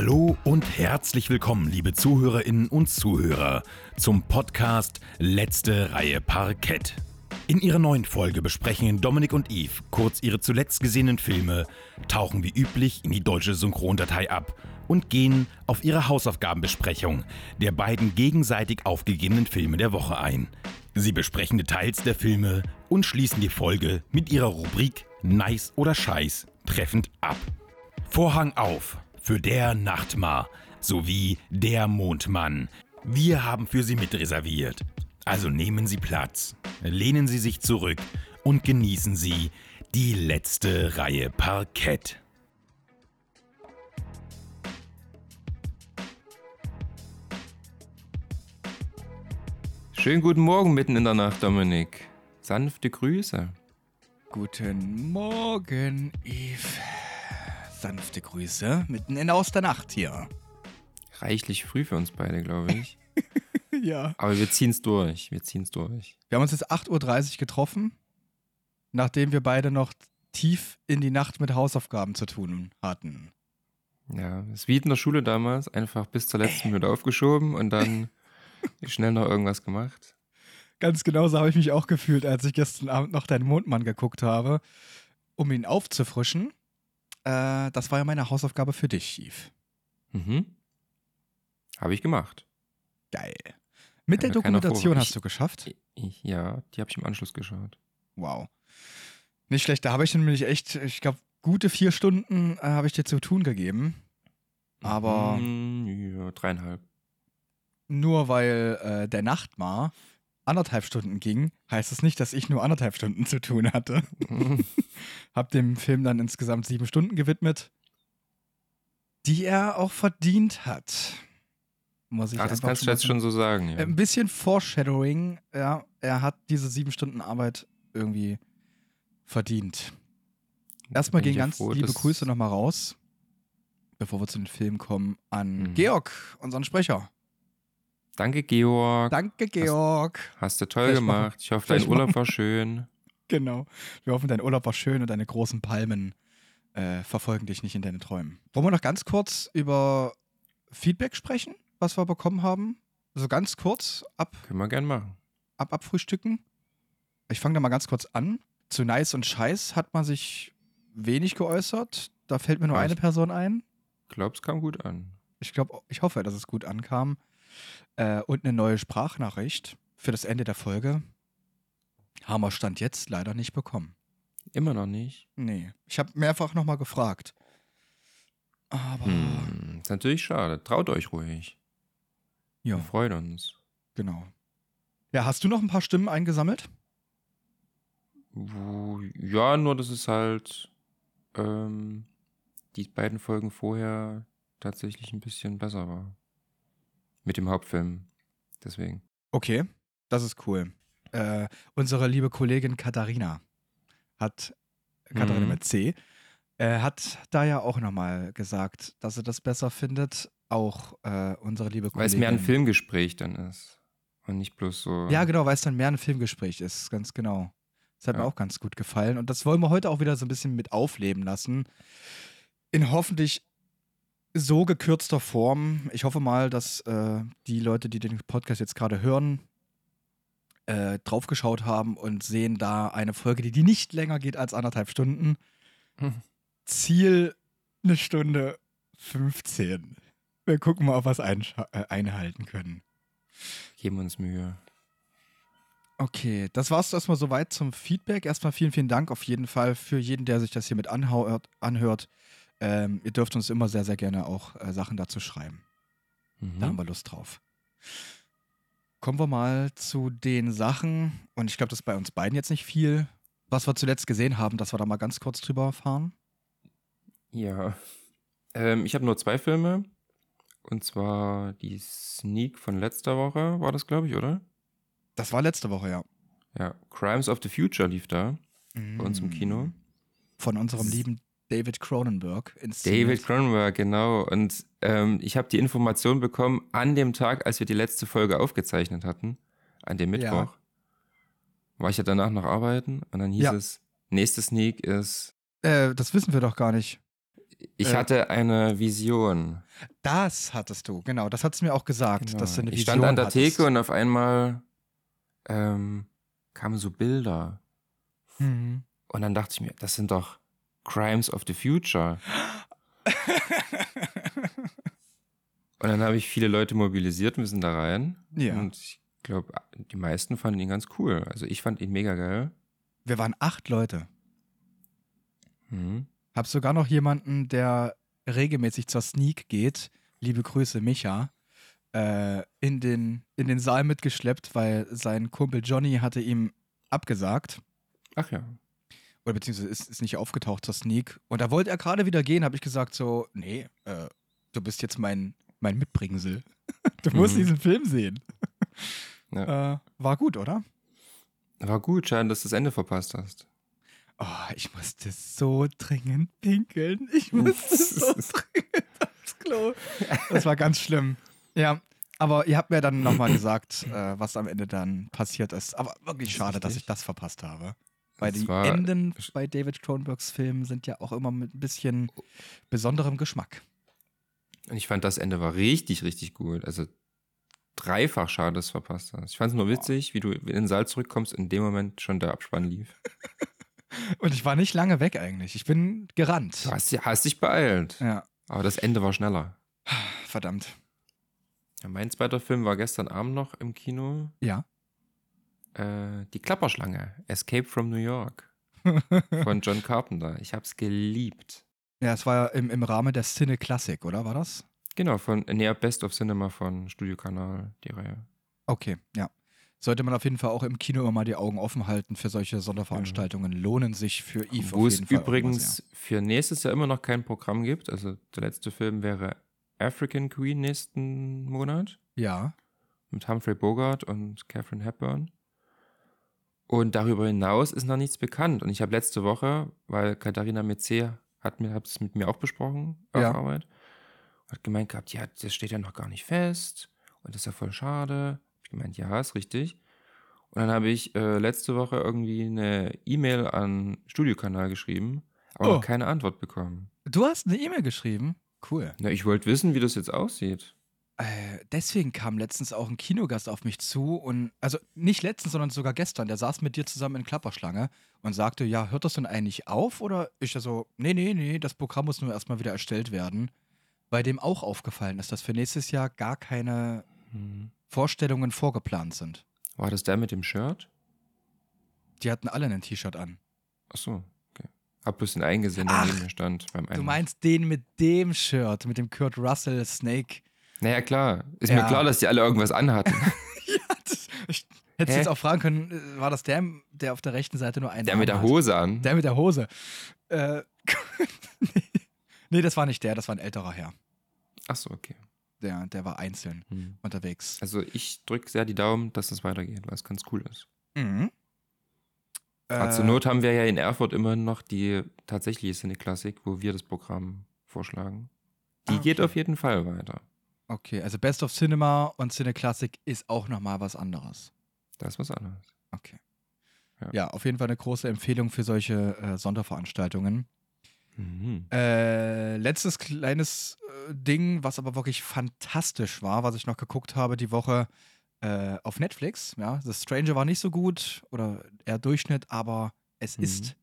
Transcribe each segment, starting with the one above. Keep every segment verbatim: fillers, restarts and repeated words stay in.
Hallo und herzlich willkommen, liebe Zuhörerinnen und Zuhörer, zum Podcast Letzte Reihe Parkett. In ihrer neuen Folge besprechen Dominik und Yves kurz ihre zuletzt gesehenen Filme, tauchen wie üblich in die deutsche Synchrondatei ab und gehen auf ihre Hausaufgabenbesprechung der beiden gegenseitig aufgegebenen Filme der Woche ein. Sie besprechen Details der Filme und schließen die Folge mit ihrer Rubrik Nice oder Scheiß treffend ab. Vorhang auf für Der Nachtmar sowie Der Mondmann. Wir haben für Sie mitreserviert. Also nehmen Sie Platz, lehnen Sie sich zurück und genießen Sie die letzte Reihe Parkett. Schönen guten Morgen mitten in der Nacht, Dominik. Sanfte Grüße. Guten Morgen, Yves. Sanfte Grüße mitten in aus der Nacht hier. Reichlich früh für uns beide, glaube ich. Ja. Aber wir ziehen's durch, wir ziehen's durch. Wir haben uns jetzt acht Uhr dreißig getroffen, nachdem wir beide noch tief in die Nacht mit Hausaufgaben zu tun hatten. Ja, ist wie in der Schule damals, einfach bis zur letzten Minute aufgeschoben und dann schnell noch irgendwas gemacht. Ganz genauso habe ich mich auch gefühlt, als ich gestern Abend noch deinen Mondmann geguckt habe, um ihn aufzufrischen. Äh, das war ja meine Hausaufgabe für dich, Yves. Mhm. Habe ich gemacht. Geil. Mit Kann der mir keiner Dokumentation vorwerfen. hast du geschafft? Ich, ja, die habe ich im Anschluss geschaut. Wow. Nicht schlecht, da habe ich nämlich echt, ich glaube, gute vier Stunden äh, habe ich dir zu tun gegeben. Aber Mhm, ja, dreieinhalb. nur weil äh, der Nachtmar anderthalb Stunden ging, heißt es nicht, dass ich nur anderthalb Stunden zu tun hatte. Hab dem Film dann insgesamt sieben Stunden gewidmet, die er auch verdient hat. Muss ich Ach, das einfach kannst du mal jetzt sagen. schon so sagen, ja. Äh, Ein bisschen Foreshadowing, ja. Er hat diese sieben Stunden Arbeit irgendwie verdient. Erstmal Bin gehen ich ja ganz froh, liebe dass- Grüße nochmal raus, bevor wir zu den Filmen kommen, an Mhm. Georg, unseren Sprecher. Danke, Georg. Danke, Georg. Hast du toll Vielleicht gemacht. machen- Ich hoffe, dein vielleicht Urlaub machen- war schön. Genau. Wir hoffen, dein Urlaub war schön und deine großen Palmen äh, verfolgen dich nicht in deinen Träumen. Wollen wir noch ganz kurz über Feedback sprechen, was wir bekommen haben? So ganz kurz ab, Können wir gern machen. ab abfrühstücken. Ich fange da mal ganz kurz an. Zu Nice und Scheiß hat man sich wenig geäußert. Da fällt mir nur Ah, eine ich- Person ein. Glaub's kam gut an. Ich glaube, ich hoffe, dass es gut ankam. Äh, und eine neue Sprachnachricht für das Ende der Folge haben wir Stand jetzt leider nicht bekommen. Immer noch nicht. Nee, ich habe mehrfach nochmal gefragt. Aber, Hm, ist natürlich schade. Traut euch ruhig. ja, Wir freuen uns. genau. Ja, hast du noch ein paar Stimmen eingesammelt? Wo, ja, nur dass es halt ähm, die beiden Folgen vorher tatsächlich ein bisschen besser war. Mit dem Hauptfilm. Deswegen. Okay, das ist cool. Äh, unsere liebe Kollegin Katharina hat, Katharina Mhm. mit C, äh, hat da ja auch nochmal gesagt, dass sie das besser findet. Auch äh, unsere liebe Kollegin. Weil es mehr ein Filmgespräch dann ist. Und nicht bloß so. Ja, genau, weil es dann mehr ein Filmgespräch ist, ganz genau. Das hat mir Ja. auch ganz gut gefallen. Und das wollen wir heute auch wieder so ein bisschen mit aufleben lassen. In hoffentlich so gekürzter Form. Ich hoffe mal, dass äh, die Leute, die den Podcast jetzt gerade hören, äh, draufgeschaut haben und sehen da eine Folge, die, die nicht länger geht als anderthalb Stunden. Hm. Ziel eine Stunde fünfzehn. Wir gucken mal, ob wir es einscha- äh, einhalten können. Geben uns Mühe. Okay, das war's erstmal soweit zum Feedback. Erstmal vielen, vielen Dank auf jeden Fall für jeden, der sich das hier mit anhört. anhört. Ähm, ihr dürft uns immer sehr, sehr gerne auch äh, Sachen dazu schreiben. Mhm. Da haben wir Lust drauf. Kommen wir mal zu den Sachen, und ich glaube, das ist bei uns beiden jetzt nicht viel, was wir zuletzt gesehen haben, dass wir da mal ganz kurz drüber fahren. Ja. Ähm, ich habe nur zwei Filme. Und zwar die Sneak von letzter Woche, war das, glaube ich, oder? Das war letzte Woche, ja. Ja. Crimes of the Future lief da. Bei uns im Kino. Von unserem Das ist- lieben David Cronenberg inszeniert. David Cronenberg, genau. Und ähm, ich habe die Information bekommen an dem Tag, als wir die letzte Folge aufgezeichnet hatten, an dem Mittwoch. Ja. War ich ja danach noch arbeiten und dann hieß Ja. es, nächste Sneak ist, Äh, das wissen wir doch gar nicht. ich Äh. hatte eine Vision. Das hattest du, genau. Das hat es mir auch gesagt, Genau. dass du eine Ich Vision stand an der hattest. Theke und auf einmal ähm, kamen so Bilder. Mhm. Und dann dachte ich mir, das sind doch Crimes of the Future. Und dann habe ich viele Leute mobilisiert, wir sind da rein. Ja. Und ich glaube, die meisten fanden ihn ganz cool. Also ich fand ihn mega geil. Wir waren acht Leute. Mhm. Hab sogar noch jemanden, der regelmäßig zur Sneak geht, liebe Grüße Micha, äh, in, den, in den Saal mitgeschleppt, weil sein Kumpel Johnny hatte ihm abgesagt. Ach ja. Oder beziehungsweise ist, ist nicht aufgetaucht zur Sneak. Und da wollte er gerade wieder gehen, habe ich gesagt so, nee, äh, du bist jetzt mein, mein Mitbringsel. Du musst Mhm. diesen Film sehen. Ja. Äh, war gut, oder? War gut, schade, dass du das Ende verpasst hast. Oh, ich musste so dringend pinkeln. Ich musste so dringend aufs Klo. Das war ganz schlimm. Ja, aber ihr habt mir dann nochmal gesagt, äh, was am Ende dann passiert ist. Aber wirklich Das ist schade, dass richtig. ich das verpasst habe. Weil Das die war- Enden bei David Cronenbergs Filmen sind ja auch immer mit ein bisschen besonderem Geschmack. Und ich fand, das Ende war richtig, richtig gut. Also dreifach schade, dass du es verpasst hast. Ich fand es nur witzig, wie du in den Saal zurückkommst und in dem Moment schon der Abspann lief. Und ich war nicht lange weg eigentlich. Ich bin gerannt. Du hast, hast dich beeilt. Ja, Aber das Ende war schneller. verdammt. Ja, mein zweiter Film war gestern Abend noch im Kino. Ja. Äh, die Klapperschlange. Escape from New York. Von John Carpenter. Ich hab's geliebt. Ja, es war ja im, im Rahmen der Cine Classic, oder war das? Genau, von nee, Best of Cinema von Studio Kanal, die Reihe. Okay, ja. Sollte man auf jeden Fall auch im Kino immer mal die Augen offen halten für solche Sonderveranstaltungen. Lohnen sich für Eve Wo auf es jeden Fall auch immer übrigens sehr. für nächstes Jahr immer noch kein Programm gibt. Also der letzte Film wäre African Queen nächsten Monat Ja, mit Humphrey Bogart und Katharine Hepburn. Und darüber hinaus ist noch nichts bekannt. Und ich habe letzte Woche, weil Katharina Metze hat mir es mit mir auch besprochen auf Ja. Arbeit, hat gemeint gehabt, ja, das steht ja noch gar nicht fest und das ist ja voll schade. Hab ich gemeint, ja, ist richtig. Und dann habe ich äh, letzte Woche irgendwie eine E-Mail an Studiokanal geschrieben, aber Oh. noch keine Antwort bekommen. du hast eine E-Mail geschrieben. Cool. Na, ich wollte wissen, wie das jetzt aussieht. Äh, deswegen kam letztens auch ein Kinogast auf mich zu und, also nicht letztens, sondern sogar gestern, der saß mit dir zusammen in Klapperschlange und sagte, ja, hört das denn eigentlich auf? Oder ich so, nee, nee, nee, das Programm muss nur erstmal wieder erstellt werden. Bei dem auch aufgefallen ist, dass für nächstes Jahr gar keine Hm. Vorstellungen vorgeplant sind. War das der mit dem Shirt? Die hatten alle ein T-Shirt an. Ach so, okay. Hab bloß den einen gesehen, der Ach, neben mir stand beim Du Einlass. meinst den mit dem Shirt, mit dem Kurt Russell Snake. Naja, klar. Ist Ja. mir klar, dass die alle irgendwas anhatten. Ja, das, ich hätte Hä? jetzt auch fragen können, äh, war das der, der auf der rechten Seite nur einen Der Arm mit der hat? Hose an. Der mit der Hose. Äh, nee. nee, das war nicht der, das war ein älterer Herr. Ach so, okay. Der, der war einzeln Hm. unterwegs. Also ich drücke sehr die Daumen, dass es weitergeht, weil es ganz cool ist. Mhm. Gerade Äh, zur Not haben wir ja in Erfurt immerhin noch die tatsächliche Cineklassik, wo wir das Programm vorschlagen. Die Ah, geht okay. auf jeden Fall weiter. Okay, also Best of Cinema und Cine Classic ist auch nochmal was anderes. Das ist was anderes. Okay. Ja. Ja, auf jeden Fall eine große Empfehlung für solche äh, Sonderveranstaltungen. Mhm. Äh, letztes kleines äh, Ding, was aber wirklich fantastisch war, was ich noch geguckt habe die Woche äh, auf Netflix. Ja, The Stranger war nicht so gut oder eher Durchschnitt, aber es Mhm. ist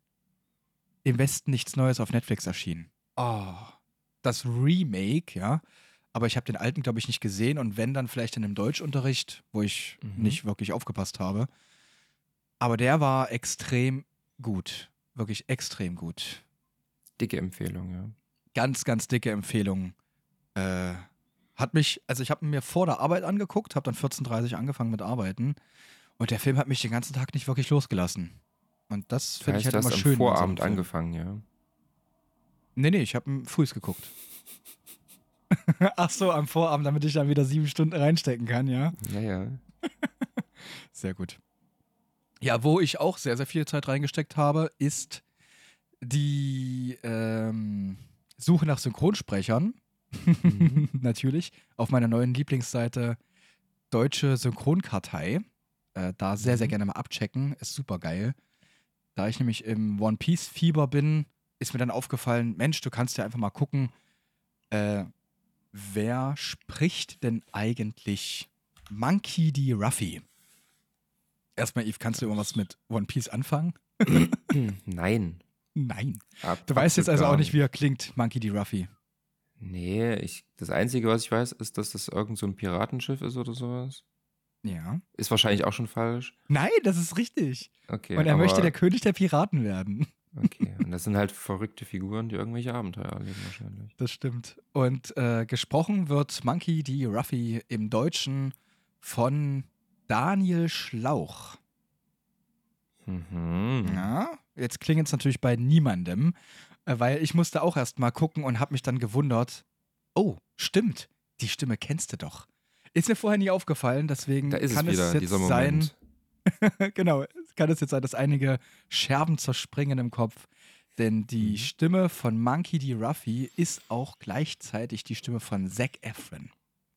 im Westen nichts Neues auf Netflix erschienen. Oh, das Remake, ja. Aber ich habe den alten, glaube ich, nicht gesehen und wenn, dann vielleicht in einem Deutschunterricht, wo ich Mhm. nicht wirklich aufgepasst habe. Aber der war extrem gut. Wirklich extrem gut. Dicke Empfehlung, ja. Ganz, ganz dicke Empfehlung. Äh, hat mich, also ich habe mir vor der Arbeit angeguckt, habe dann vierzehn Uhr dreißig angefangen mit Arbeiten und der Film hat mich den ganzen Tag nicht wirklich losgelassen. Und das finde ich Vielleicht halt hast immer du schön. am in so einem Vorabend Film. angefangen, ja. Nee, nee, ich habe frühs geguckt. Ach so, am Vorabend, damit ich dann wieder sieben Stunden reinstecken kann, ja. Ja, ja. Sehr gut. Ja, wo ich auch sehr, sehr viel Zeit reingesteckt habe, ist die ähm, Suche nach Synchronsprechern. Mhm. Natürlich. Auf meiner neuen Lieblingsseite Deutsche Synchronkartei. Äh, da sehr, sehr Mhm. gerne mal abchecken. Ist super geil. Da ich nämlich im One Piece-Fieber bin, ist mir dann aufgefallen, Mensch, du kannst ja einfach mal gucken, äh, wer spricht denn eigentlich Monkey D. Ruffy? Erstmal, Yves, kannst du irgendwas mit One Piece anfangen? Nein. Nein. Ab, Du weißt jetzt absolut also gar auch nicht, wie er klingt, Monkey D. Ruffy. Nee, ich, das Einzige, was ich weiß, ist, dass das irgend so ein Piratenschiff ist oder sowas. Ja. Ist wahrscheinlich auch schon falsch. Nein, das ist richtig. Okay, Und er aber, möchte der König der Piraten werden. Okay, und das sind halt verrückte Figuren, die irgendwelche Abenteuer erleben wahrscheinlich. Das stimmt. Und äh, gesprochen wird Monkey D. Ruffy im Deutschen von Daniel Schlauch. Mhm. Ja, jetzt klingt es natürlich bei niemandem, äh, weil ich musste auch erst mal gucken und habe mich dann gewundert, oh, stimmt, die Stimme kennst du doch. Ist mir vorher nie aufgefallen, deswegen Da ist kann es es, wieder, jetzt dieser sein, Moment. genau, kann es jetzt sein, dass einige Scherben zerspringen im Kopf, denn die Mhm. Stimme von Monkey D. Ruffy ist auch gleichzeitig die Stimme von Zac Efron.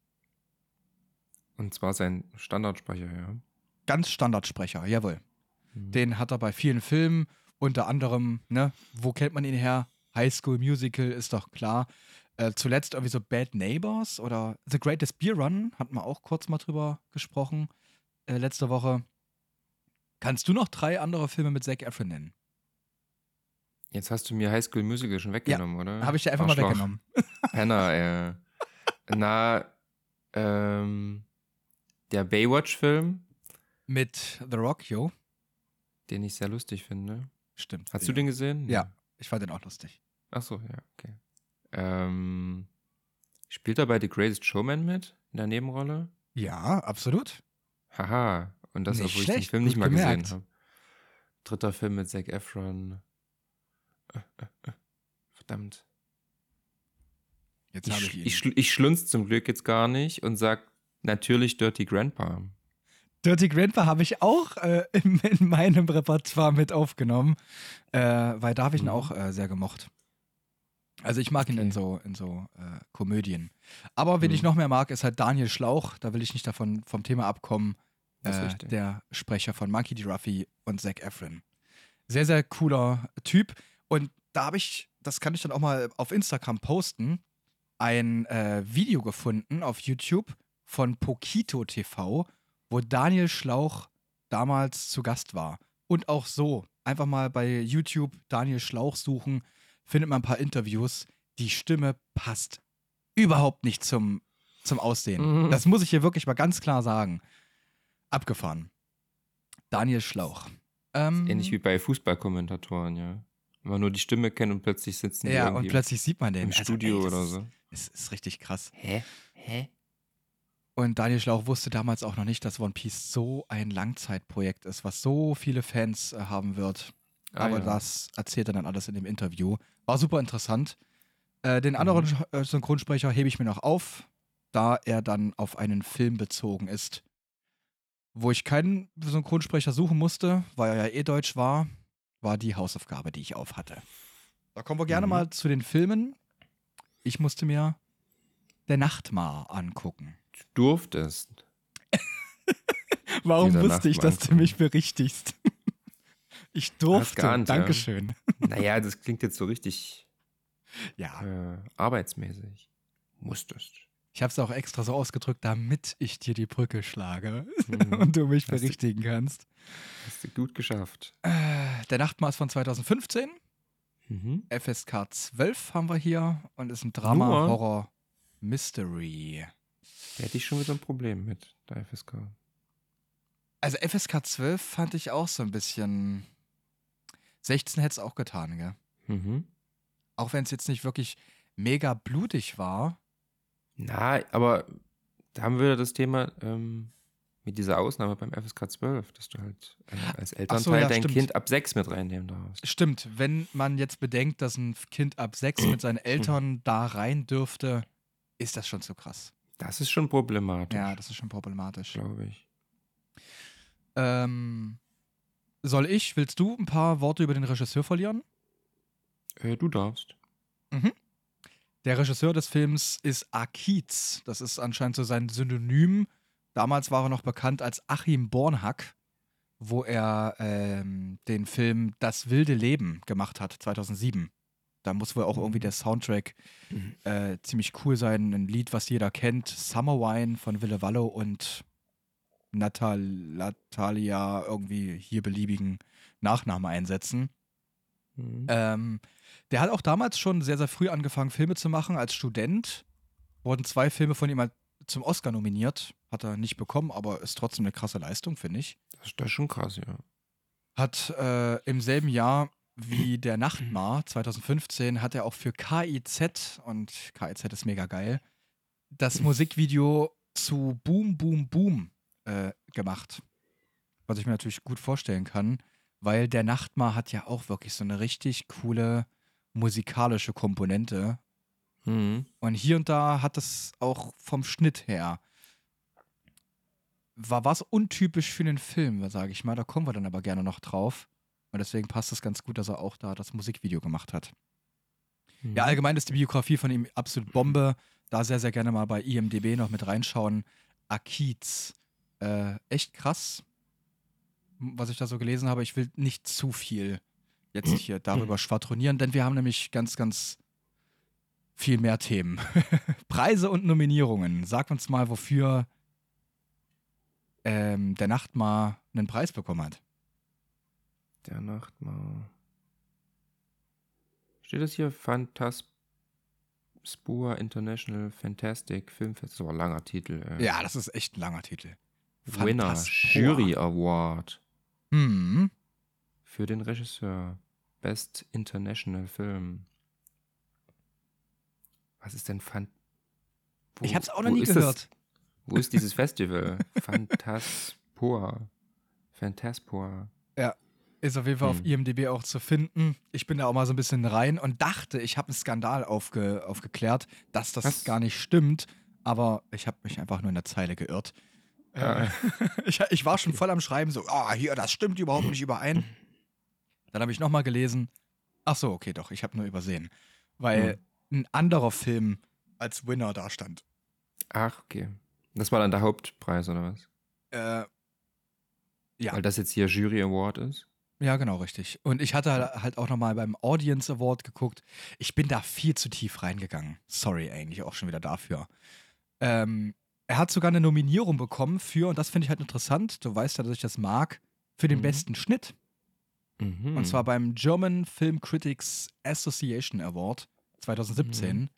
Und zwar sein Standardsprecher, ja. Ganz Standardsprecher, jawohl. Mhm. Den hat er bei vielen Filmen, unter anderem, ne, wo kennt man ihn her? High School Musical ist doch klar. Äh, zuletzt irgendwie so Bad Neighbors oder The Greatest Beer Run, hatten wir auch kurz mal drüber gesprochen, äh, letzte Woche. Kannst du noch drei andere Filme mit Zac Efron nennen? Jetzt hast du mir High School Musical schon weggenommen, oder? Habe ich dir einfach mal Arschloch. weggenommen. Penner, ey. Na, ähm, der Baywatch-Film, Mit The Rock, yo. den ich sehr lustig finde. Stimmt. Hast du den gesehen? Ja, ich fand den auch lustig. Ach so, ja, okay. Ähm, spielt er bei The Greatest Showman mit? In der Nebenrolle? Ja, absolut. Haha. Und das, Nicht obwohl ich den schlecht, Film nicht gut mal gemerkt. gesehen habe. Dritter Film mit Zac Efron. Äh, äh, äh. Verdammt. Jetzt Ich, habe ich sch- ihn. ich, schl- ich schlunz zum Glück jetzt gar nicht und sag natürlich Dirty Grandpa. Dirty Grandpa habe ich auch äh, in, in meinem Repertoire mit aufgenommen, äh, weil da habe ich ihn Mhm. auch äh, sehr gemocht. Also ich mag ihn in Okay. so, in so äh, Komödien. Aber wen Mhm. ich noch mehr mag, ist halt Daniel Schlauch. Da will ich nicht davon vom Thema abkommen. Das ist Äh, richtig. der Sprecher von Monkey D. Ruffy und Zac Efron. Sehr, sehr cooler Typ. Und da habe ich, das kann ich dann auch mal auf Instagram posten, ein äh, Video gefunden auf YouTube von Pokito T V, wo Daniel Schlauch damals zu Gast war. Und auch so, einfach mal bei YouTube Daniel Schlauch suchen, findet man ein paar Interviews. Die Stimme passt überhaupt nicht zum, zum Aussehen. Mhm. Das muss ich hier wirklich mal ganz klar sagen. Abgefahren. Daniel Schlauch. Ähm, Ähnlich wie bei Fußballkommentatoren, ja. Wenn man nur die Stimme kennt und plötzlich sitzen die ja, irgendwie und plötzlich sieht man den. im Also, Studio ey, das oder ist, so. Es ist richtig krass. Hä? Hä? Und Daniel Schlauch wusste damals auch noch nicht, dass One Piece so ein Langzeitprojekt ist, was so viele Fans äh, haben wird. Ah, Aber ja. das erzählt er dann alles in dem Interview. War super interessant. Äh, den Mhm. anderen Sch- äh, Synchronsprecher hebe ich mir noch auf, da er dann auf einen Film bezogen ist. Wo ich keinen Synchronsprecher suchen musste, weil er ja eh deutsch war, war die Hausaufgabe, die ich auf hatte. Da kommen wir gerne Mhm. mal zu den Filmen. Ich musste mir Der Nachtmar angucken. Du durftest. Warum Dieser wusste ich, Nachtmar dass du mich berichtigst? Ich durfte. geahnt, ja. Dankeschön. Naja, das klingt jetzt so richtig Ja, äh, arbeitsmäßig. Musstest. ich habe es auch extra so ausgedrückt, damit ich dir die Brücke schlage Mhm. und du mich Hast du- berichtigen kannst. Hast du gut geschafft. Äh, Der Nachtmar ist von zweitausendfünfzehn. Mhm. F S K zwölf haben wir hier und ist ein Drama, Nur? Horror, Mystery. Da hätte ich schon wieder ein Problem mit der F S K. Also F S K zwölf fand ich auch so ein bisschen. sechzehn hätte es auch getan, gell? Mhm. Auch wenn es jetzt nicht wirklich mega blutig war. Na, aber da haben wir wieder das Thema ähm, mit dieser Ausnahme beim F S K zwölf, dass du halt äh, als Elternteil ja, dein stimmt. Kind ab sechs mit reinnehmen darfst. Stimmt, wenn man jetzt bedenkt, dass ein Kind ab sechs mit seinen Eltern da rein dürfte, ist das schon zu krass. Das ist schon problematisch, Ja, das ist schon problematisch. glaube ich. Ähm, soll ich, willst du ein paar Worte über den Regisseur verlieren? Äh, du darfst. Der Regisseur des Films ist Akiz. Das ist anscheinend so sein Synonym. Damals war er noch bekannt als Achim Bornhack, wo er ähm, den Film Das wilde Leben gemacht hat, zweitausendsieben. Da muss wohl auch irgendwie der Soundtrack äh, ziemlich cool sein. Ein Lied, was jeder kennt. Summer Wine von Ville Vallo und Natal Natalia irgendwie hier beliebigen Nachnamen einsetzen. Mhm. Ähm, der hat auch damals schon sehr, sehr früh angefangen, Filme zu machen. Als Student wurden zwei Filme von ihm halt zum Oscar nominiert. Hat er nicht bekommen, aber ist trotzdem eine krasse Leistung, finde ich. Das, das ist schon krass, ja. Hat äh, im selben Jahr wie der Nachtmar, zwanzig fünfzehn, hat er auch für K I Z, und K I Z ist mega geil, das Musikvideo zu Boom Boom Boom äh, gemacht. Was ich mir natürlich gut vorstellen kann, weil der Nachtmar hat ja auch wirklich so eine richtig coole musikalische Komponente. Mhm. Und hier und da hat es auch vom Schnitt her, war was untypisch für den Film, sage ich mal. Da kommen wir dann aber gerne noch drauf. Und deswegen passt es ganz gut, dass er auch da das Musikvideo gemacht hat. Mhm. Ja, allgemein ist die Biografie von ihm absolut Bombe. Da sehr, sehr gerne mal bei I M D B noch mit reinschauen. Akiz. Äh, echt krass, was ich da so gelesen habe. Ich will nicht zu viel jetzt hier darüber schwadronieren, denn wir haben nämlich ganz, ganz viel mehr Themen. Preise und Nominierungen. Sag uns mal, wofür ähm, der Nachtmar einen Preis bekommen hat. Der Nachtmar. Steht das hier? Phantaspur International Fantastic Film Festival. Das ist aber ein langer Titel. Ey. Ja, das ist echt ein langer Titel. Winner, Phantaspur. Jury Award Hm. für den Regisseur. Best International Film. Was ist denn Fan... Wo- Ich hab's auch noch wo nie ist gehört. Das, wo ist dieses Festival? Phantaspur. Phantaspur. Ist auf jeden Fall auf Hm. I M D B auch zu finden. Ich bin da auch mal so ein bisschen rein und dachte, ich habe einen Skandal aufge aufgeklärt, dass das Was? gar nicht stimmt. Aber ich habe mich einfach nur in der Zeile geirrt. Ah. Äh, ich, ich war schon voll am Schreiben, so, ah, hier, das stimmt überhaupt nicht überein. Dann habe ich nochmal gelesen. Ach so, okay, doch, ich habe nur übersehen. Weil ein anderer Film als Winner da stand. Ach, okay. Das war dann der Hauptpreis, oder was? Äh, Ja. Weil das jetzt hier Jury Award ist? Ja, genau, richtig. Und ich hatte halt- halt auch nochmal beim Audience Award geguckt. Ich bin da viel zu tief reingegangen. Sorry eigentlich auch schon wieder dafür. Ähm, er hat sogar eine Nominierung bekommen für, und das finde ich halt interessant, du weißt ja, dass ich das mag, für den Mhm. besten Schnitt. Mhm. Und zwar beim German Film Critics Association Award zwanzig siebzehn. Mhm.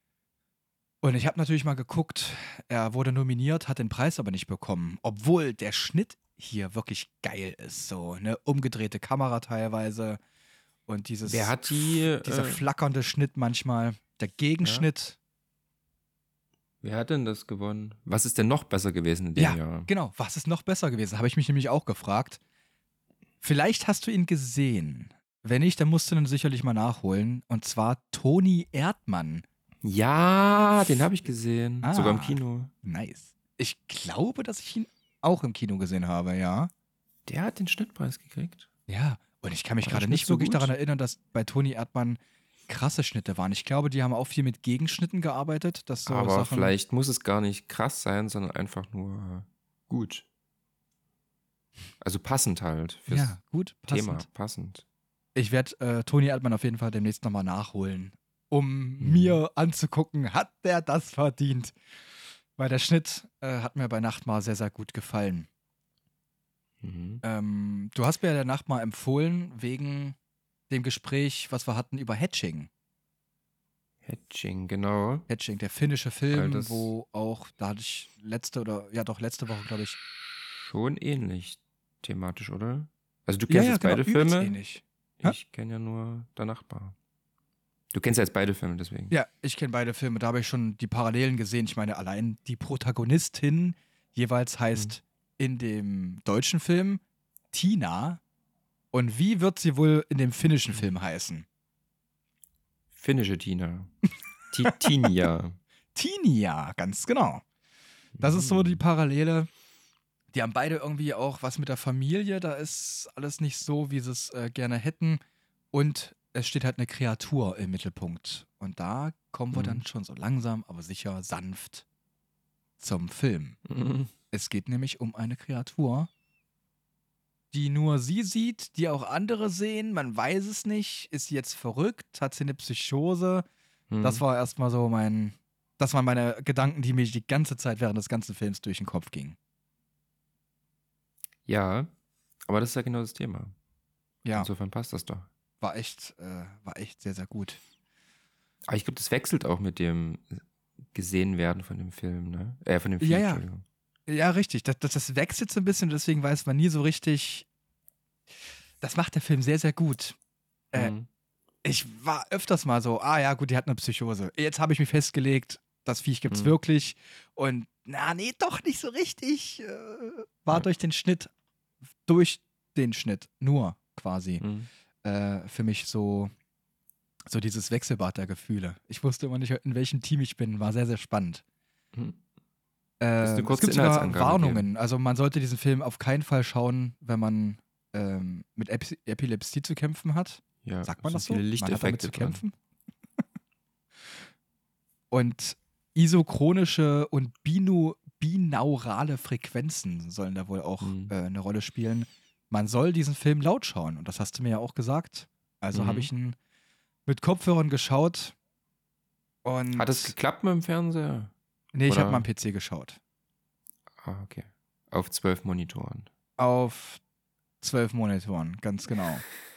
Und ich habe natürlich mal geguckt, er wurde nominiert, hat den Preis aber nicht bekommen, obwohl der Schnitt hier wirklich geil ist. So, ne, umgedrehte Kamera teilweise und dieses, Wer hat die, dieser äh, flackernde Schnitt manchmal, der Gegenschnitt. Wer hat denn das gewonnen? Was ist denn noch besser gewesen in dem Ja, Jahr? genau, was ist noch besser gewesen? Habe ich mich nämlich auch gefragt. Vielleicht hast du ihn gesehen. Wenn nicht, dann musst du ihn sicherlich mal nachholen. Und zwar Toni Erdmann. Ja, den habe ich gesehen. Ah. Sogar im Kino. Nice. Ich glaube, dass ich ihn auch im Kino gesehen habe, ja. Der hat den Schnittpreis gekriegt. Ja, und ich kann mich War der gerade Schnitt nicht so wirklich gut? daran erinnern, dass bei Toni Erdmann krasse Schnitte waren. Ich glaube, die haben auch viel mit Gegenschnitten gearbeitet. Dass so Aber Sachen, vielleicht muss es gar nicht krass sein, sondern einfach nur gut. Also passend halt fürs ja, gut, passend. Thema. Passend. Ich werde äh, Toni Erdmann auf jeden Fall demnächst nochmal nachholen, um Mhm. mir anzugucken, hat der das verdient? Weil der Schnitt äh, hat mir bei Nachtmar sehr, sehr gut gefallen. Mhm. Ähm, du hast mir ja der Nachtmar empfohlen, wegen dem Gespräch, was wir hatten über Hatching. Hatching, genau. Hatching, der finnische Weil Film, das- wo auch, da hatte ich letzte oder, ja doch, letzte Woche, glaube ich. Schon ähnlich thematisch, oder? Also du Ja, kennst ja, jetzt genau, beide übelst Filme. ähnlich. Hä? Ich kenne ja nur Der Nachbar. Du kennst ja jetzt beide Filme, deswegen. Ja, ich kenne beide Filme, da habe ich schon die Parallelen gesehen. Ich meine, allein die Protagonistin jeweils heißt in dem deutschen Film Tina. Und wie wird sie wohl in dem finnischen Film heißen? Finnische Tina. Ti- Tinja. Tinia, ganz genau. Das ist so Mhm. die Parallele. Die haben beide irgendwie auch was mit der Familie. Da ist alles nicht so, wie sie es äh, gerne hätten. Und es steht halt eine Kreatur im Mittelpunkt. Und da kommen wir Mhm. dann schon so langsam, aber sicher sanft zum Film. Mhm. Es geht nämlich um eine Kreatur, die nur sie sieht, die auch andere sehen. Man weiß es nicht. Ist sie jetzt verrückt? Hat sie eine Psychose? Hm. Das war erstmal so mein, das waren meine Gedanken, die mir die ganze Zeit während des ganzen Films durch den Kopf gingen. Ja, aber das ist ja genau das Thema. Ja, Insofern passt das doch. war echt, äh, war echt sehr, sehr gut. Aber ich glaube, das wechselt auch mit dem Gesehenwerden von dem Film, ne? Äh, von dem Film, Ja, ja. Entschuldigung. Ja, richtig. Das, das, das wechselt so ein bisschen, deswegen weiß man nie so richtig. Das macht der Film sehr, sehr gut. Äh, Mhm. Ich war öfters mal so, ah ja, gut, die hat eine Psychose. Jetzt habe ich mich festgelegt, das Viech gibt's Mhm. wirklich. Und na, nee, doch nicht so richtig. Äh, war Ja. durch den Schnitt, durch den Schnitt, nur quasi, Mhm. äh, für mich so, so dieses Wechselbad der Gefühle. Ich wusste immer nicht, in welchem Team ich bin. War sehr, sehr spannend. Mhm. Äh, eine es kurze gibt sogar Inhaltsangabe Warnungen. Also man sollte diesen Film auf keinen Fall schauen, wenn man ähm, mit Epi Epilepsie zu kämpfen hat. Ja, Sagt man sind das so? viele Man hat damit Lichteffekte zu dran. kämpfen. Und isochronische und binu binaurale Frequenzen sollen da wohl auch Mhm. äh, eine Rolle spielen. Man soll diesen Film laut schauen. Und das hast du mir ja auch gesagt. Also Mhm. habe ich ihn mit Kopfhörern geschaut. Und Hat es geklappt mit dem Fernseher? nee, ich habe oder- mal am P C geschaut. Ah, okay. Auf zwölf Monitoren. Auf zwölf Monitoren, ganz genau.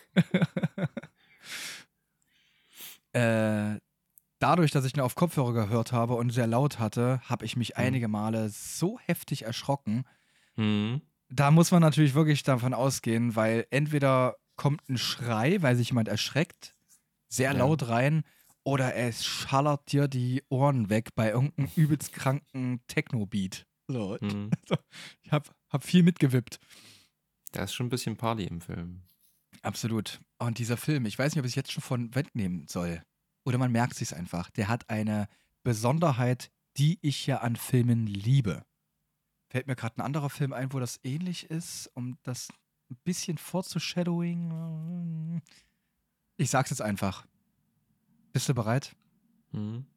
äh, dadurch, dass ich ihn auf Kopfhörer gehört habe und sehr laut hatte, habe ich mich Mhm. einige Male so heftig erschrocken. Mhm. Da muss man natürlich wirklich davon ausgehen, weil entweder kommt ein Schrei, weil sich jemand erschreckt, sehr Ja. laut rein, oder es schallert dir die Ohren weg bei irgendeinem übelst kranken Techno-Beat. So, Mhm. ich habe hab viel mitgewippt. Da ist schon ein bisschen Party im Film. Absolut. Und dieser Film, ich weiß nicht, ob ich es jetzt schon von wegnehmen soll. Oder man merkt sich einfach. Der hat eine Besonderheit, die ich ja an Filmen liebe. Fällt mir gerade ein anderer Film ein, wo das ähnlich ist, um das ein bisschen fortzushadowen. Ich sag's jetzt einfach. Bist du bereit? Mhm.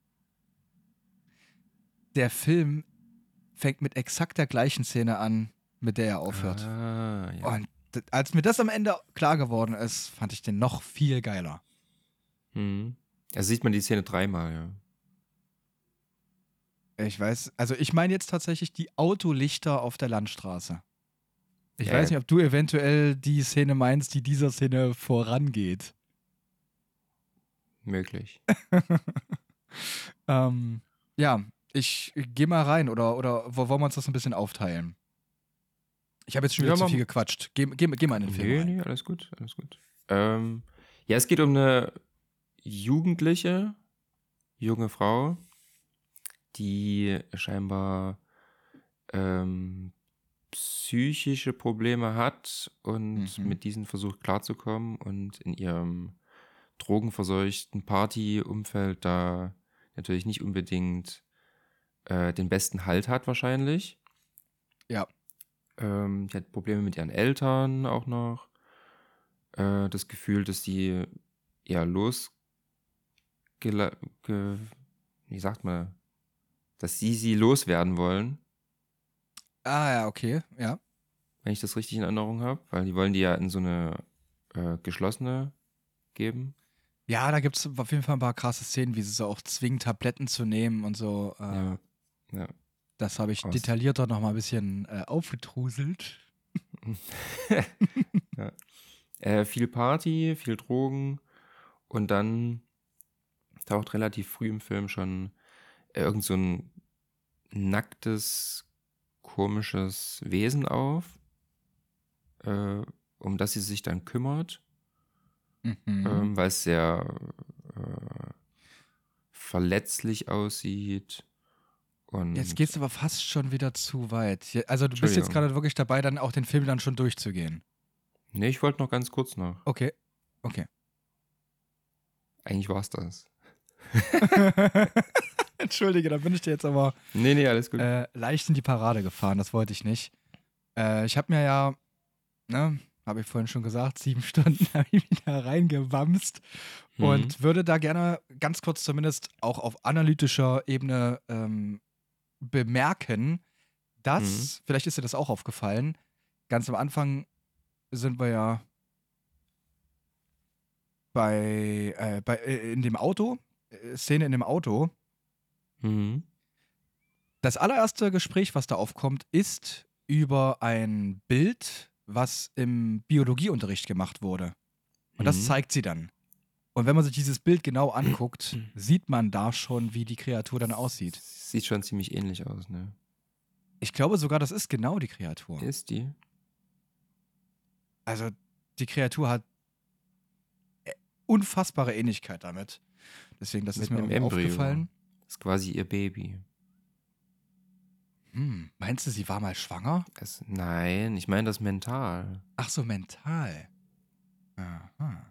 Der Film fängt mit exakt der gleichen Szene an, mit der er aufhört. Ah, ja. Und d- als mir das am Ende klar geworden ist, fand ich den noch viel geiler. Mhm. Also sieht man die Szene dreimal, ja. Ich weiß, also ich meine jetzt tatsächlich die Autolichter auf der Landstraße. Ich Ja, weiß ja. nicht, ob du eventuell die Szene meinst, die dieser Szene vorangeht. Möglich. ähm, ja, ich gehe mal rein oder, oder wo- wollen wir uns das ein bisschen aufteilen? Ich habe jetzt schon wieder Ja, zu mach- viel gequatscht. Geh, geh, geh mal in den Film Nee, rein. nee, alles gut, alles gut. Ähm, ja, es geht um eine jugendliche, junge Frau, die scheinbar ähm, psychische Probleme hat und Mhm. mit diesen versucht klarzukommen und in ihrem drogenverseuchten Partyumfeld da natürlich nicht unbedingt äh, den besten Halt hat wahrscheinlich. Ja. Ähm, die hat Probleme mit ihren Eltern auch noch. Äh, das Gefühl, dass sie eher los... Ge, wie sagt man? Dass sie sie loswerden wollen, Ah ja, okay, ja. wenn ich das richtig in Erinnerung habe. Weil die wollen die ja in so eine äh, geschlossene geben. Ja, da gibt es auf jeden Fall ein paar krasse Szenen, wie sie so auch zwingen, Tabletten zu nehmen und so. Äh, Ja. Ja. Das habe ich Aus- detaillierter nochmal ein bisschen äh, aufgedruselt. ja. Äh, viel Party, viel Drogen und dann taucht relativ früh im Film schon äh, irgend so ein nacktes, komisches Wesen auf, äh, um das sie sich dann kümmert, Mhm. ähm, weil es sehr äh, verletzlich aussieht. Und Jetzt geht's aber fast schon wieder zu weit. Je- Also du bist jetzt Entschuldigung. gerade wirklich dabei, dann auch den Film dann schon durchzugehen. Nee, ich wollte noch ganz kurz noch. Okay, okay. Eigentlich war es das. Entschuldige, da bin ich dir jetzt aber Nee, nee, alles gut. äh, leicht in die Parade gefahren. Das wollte ich nicht. Äh, ich habe mir ja, ne, habe ich vorhin schon gesagt, sieben Stunden habe ich mich da reingewamst Mhm. und würde da gerne ganz kurz zumindest auch auf analytischer Ebene ähm, bemerken, dass, vielleicht ist dir das auch aufgefallen, ganz am Anfang sind wir ja bei, äh, bei äh, in dem Auto, äh, Szene in dem Auto. Mhm. Das allererste Gespräch, was da aufkommt, ist über ein Bild, was im Biologieunterricht gemacht wurde. Und das Mhm. zeigt sie dann. Und wenn man sich dieses Bild genau anguckt, sieht man da schon, wie die Kreatur dann aussieht. Sieht schon ziemlich ähnlich aus, ne? Ich glaube sogar, das ist genau die Kreatur. Ist die? Also die Kreatur hat äh, unfassbare Ähnlichkeit damit. Deswegen, das ist Mit mir einem irgendwie Embryo. aufgefallen. Ist quasi ihr Baby. Hm, meinst du, sie war mal schwanger? Es, nein, ich meine das mental. Ach so, mental. Aha.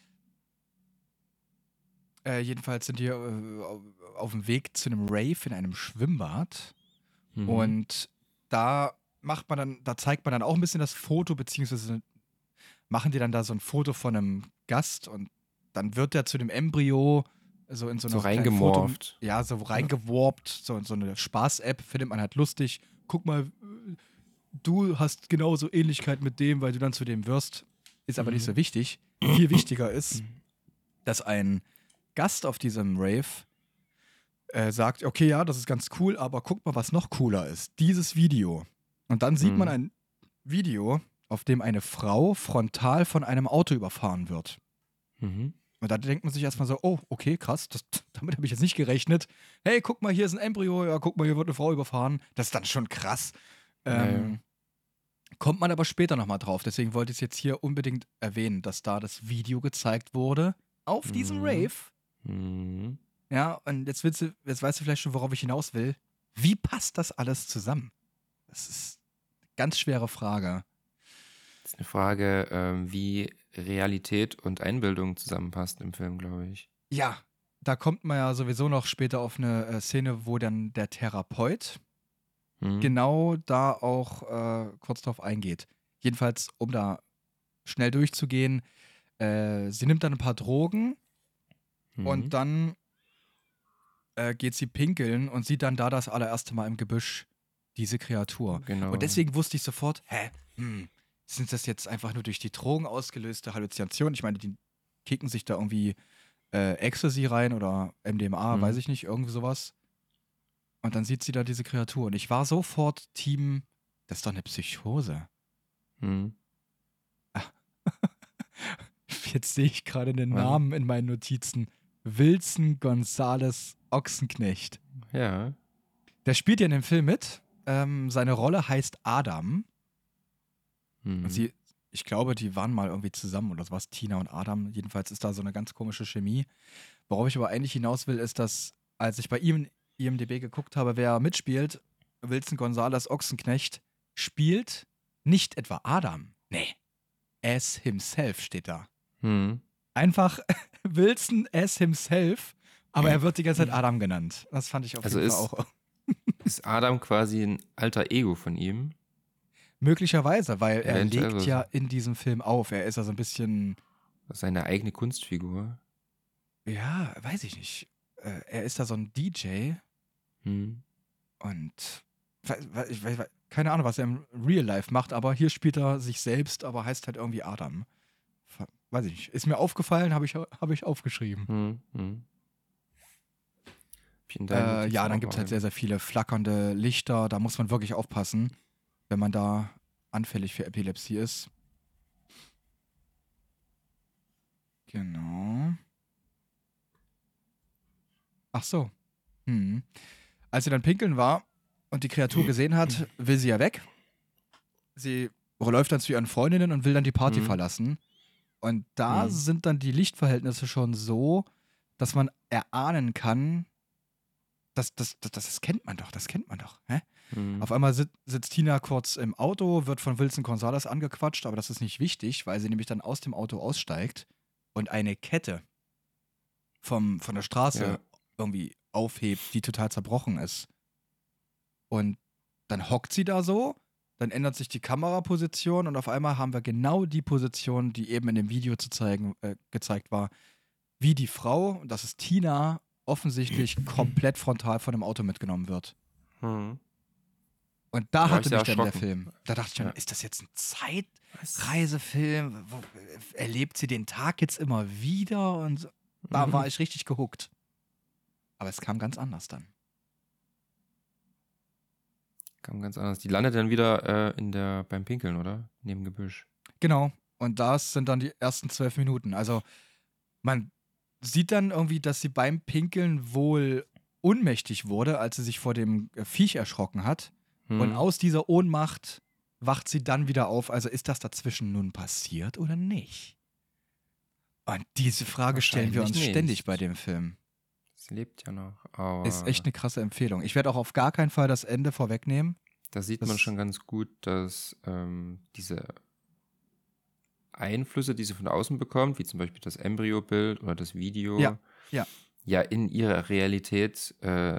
Äh, jedenfalls sind die äh, auf, auf dem Weg zu einem Rave in einem Schwimmbad. Mhm. Und da macht man dann, da zeigt man dann auch ein bisschen das Foto, beziehungsweise machen die dann da so ein Foto von einem Gast und dann wird der zu dem Embryo so in so So einer kleinen reingemorpht. Foto, ja, so reingeworbt, so, so eine Spaß-App, findet man halt lustig. Guck mal, äh, du hast genauso Ähnlichkeit mit dem, weil du dann zu dem wirst. Ist aber Mhm. nicht so wichtig. Viel wichtiger ist, dass ein Gast auf diesem Rave äh, sagt, okay, ja, das ist ganz cool, aber guck mal, was noch cooler ist. Dieses Video. Und dann sieht Mhm. man ein Video, auf dem eine Frau frontal von einem Auto überfahren wird. Mhm. Und da denkt man sich erstmal so, oh, okay, krass, das, damit habe ich jetzt nicht gerechnet. Hey, guck mal, hier ist ein Embryo, ja, guck mal, hier wird eine Frau überfahren. Das ist dann schon krass. Ähm, Ja. Kommt man aber später nochmal drauf. Deswegen wollte ich es jetzt hier unbedingt erwähnen, dass da das Video gezeigt wurde auf diesem Mhm. Rave. Mhm. Ja, und jetzt, willst du, jetzt weißt du vielleicht schon, worauf ich hinaus will. Wie passt das alles zusammen? Das ist eine ganz schwere Frage. Das ist eine Frage, ähm, wie Realität und Einbildung zusammenpasst im Film, glaube ich. Ja, da kommt man ja sowieso noch später auf eine äh, Szene, wo dann der Therapeut Mhm. genau da auch äh, kurz drauf eingeht. Jedenfalls, um da schnell durchzugehen, äh, sie nimmt dann ein paar Drogen Mhm. und dann äh, geht sie pinkeln und sieht dann da das allererste Mal im Gebüsch diese Kreatur. Genau. Und deswegen wusste ich sofort, hä, hm, sind das jetzt einfach nur durch die Drogen ausgelöste Halluzinationen? Ich meine, die kicken sich da irgendwie äh, Ecstasy rein oder M D M A, Mhm. weiß ich nicht, irgendwie sowas. Und dann sieht sie da diese Kreatur. Und ich war sofort Team, das ist doch eine Psychose. Mhm. Jetzt sehe ich gerade den Was? Namen in meinen Notizen. Wilson Gonzales Ochsenknecht. Ja. Der spielt ja in dem Film mit. Ähm, seine Rolle heißt Adam. Mhm. Und sie, ich glaube, die waren mal irgendwie zusammen oder sowas, Tina und Adam. Jedenfalls ist da so eine ganz komische Chemie. Worauf ich aber eigentlich hinaus will, ist, dass, als ich bei ihm in I M D B geguckt habe, wer mitspielt, Wilson Gonzales Ochsenknecht spielt nicht etwa Adam. Nee. As himself steht da. Mhm. Einfach Wilson as himself, aber er wird die ganze Zeit Adam genannt. Das fand ich auf Also jeden ist- Fall auch. Ist Adam quasi ein alter Ego von ihm? Möglicherweise, weil er Eventuell legt so. ja in diesem Film auf. Er ist ja so ein bisschen, Seine eigene Kunstfigur? ja, weiß ich nicht. Äh, Er ist da so ein D J Mhm. und we- we- ich weiß, keine Ahnung, was er im Real Life macht, aber hier spielt er sich selbst, aber heißt halt irgendwie Adam. Ver- Weiß ich nicht. Ist mir aufgefallen, habe ich, hab ich aufgeschrieben. Mhm. Mhm. Vielen Dank. Äh, ja, dann gibt es halt sehr, sehr viele flackernde Lichter. Da muss man wirklich aufpassen, wenn man da anfällig für Epilepsie ist. Genau. Ach so. Hm. Als sie dann pinkeln war und die Kreatur gesehen hat, will sie ja weg. Sie läuft dann zu ihren Freundinnen und will dann die Party Mhm. verlassen. Und da Mhm. sind dann die Lichtverhältnisse schon so, dass man erahnen kann, das, das, das, das kennt man doch, das kennt man doch. Hä? Mhm. Auf einmal sit, sitzt Tina kurz im Auto, wird von Wilson Gonzales angequatscht, aber das ist nicht wichtig, weil sie nämlich dann aus dem Auto aussteigt und eine Kette vom, von der Straße Ja. irgendwie aufhebt, die total zerbrochen ist. Und dann hockt sie da so, dann ändert sich die Kameraposition und auf einmal haben wir genau die Position, die eben in dem Video zu zeigen, äh, gezeigt war, wie die Frau, und das ist Tina, offensichtlich komplett frontal von dem Auto mitgenommen wird. Mhm. Und da Da war hatte ich sehr mich dann der erschrocken. Film. Da dachte ich schon, Ja. ist das jetzt ein Zeitreisefilm? Wo, erlebt sie den Tag jetzt immer wieder? Und so. Da war Mhm. ich richtig gehuckt. Aber es kam ganz anders dann. Kam ganz anders. Die landet dann wieder äh, in der, beim Pinkeln, oder? Neben Gebüsch. Genau. Und das sind dann die ersten zwölf Minuten. Also man sieht dann irgendwie, dass sie beim Pinkeln wohl ohnmächtig wurde, als sie sich vor dem äh, Viech erschrocken hat. Und Mhm. aus dieser Ohnmacht wacht sie dann wieder auf. Also ist das dazwischen nun passiert oder nicht? Und diese Frage stellen wir uns Wahrscheinlich ständig nicht. bei dem Film. Sie lebt ja noch. Aber Ist echt eine krasse Empfehlung. Ich werde auch auf gar keinen Fall das Ende vorwegnehmen. da sieht Das- man schon ganz gut, dass ähm, diese Einflüsse, die sie von außen bekommt, wie zum Beispiel das Embryobild oder das Video, Ja, ja. ja in ihre Realität äh,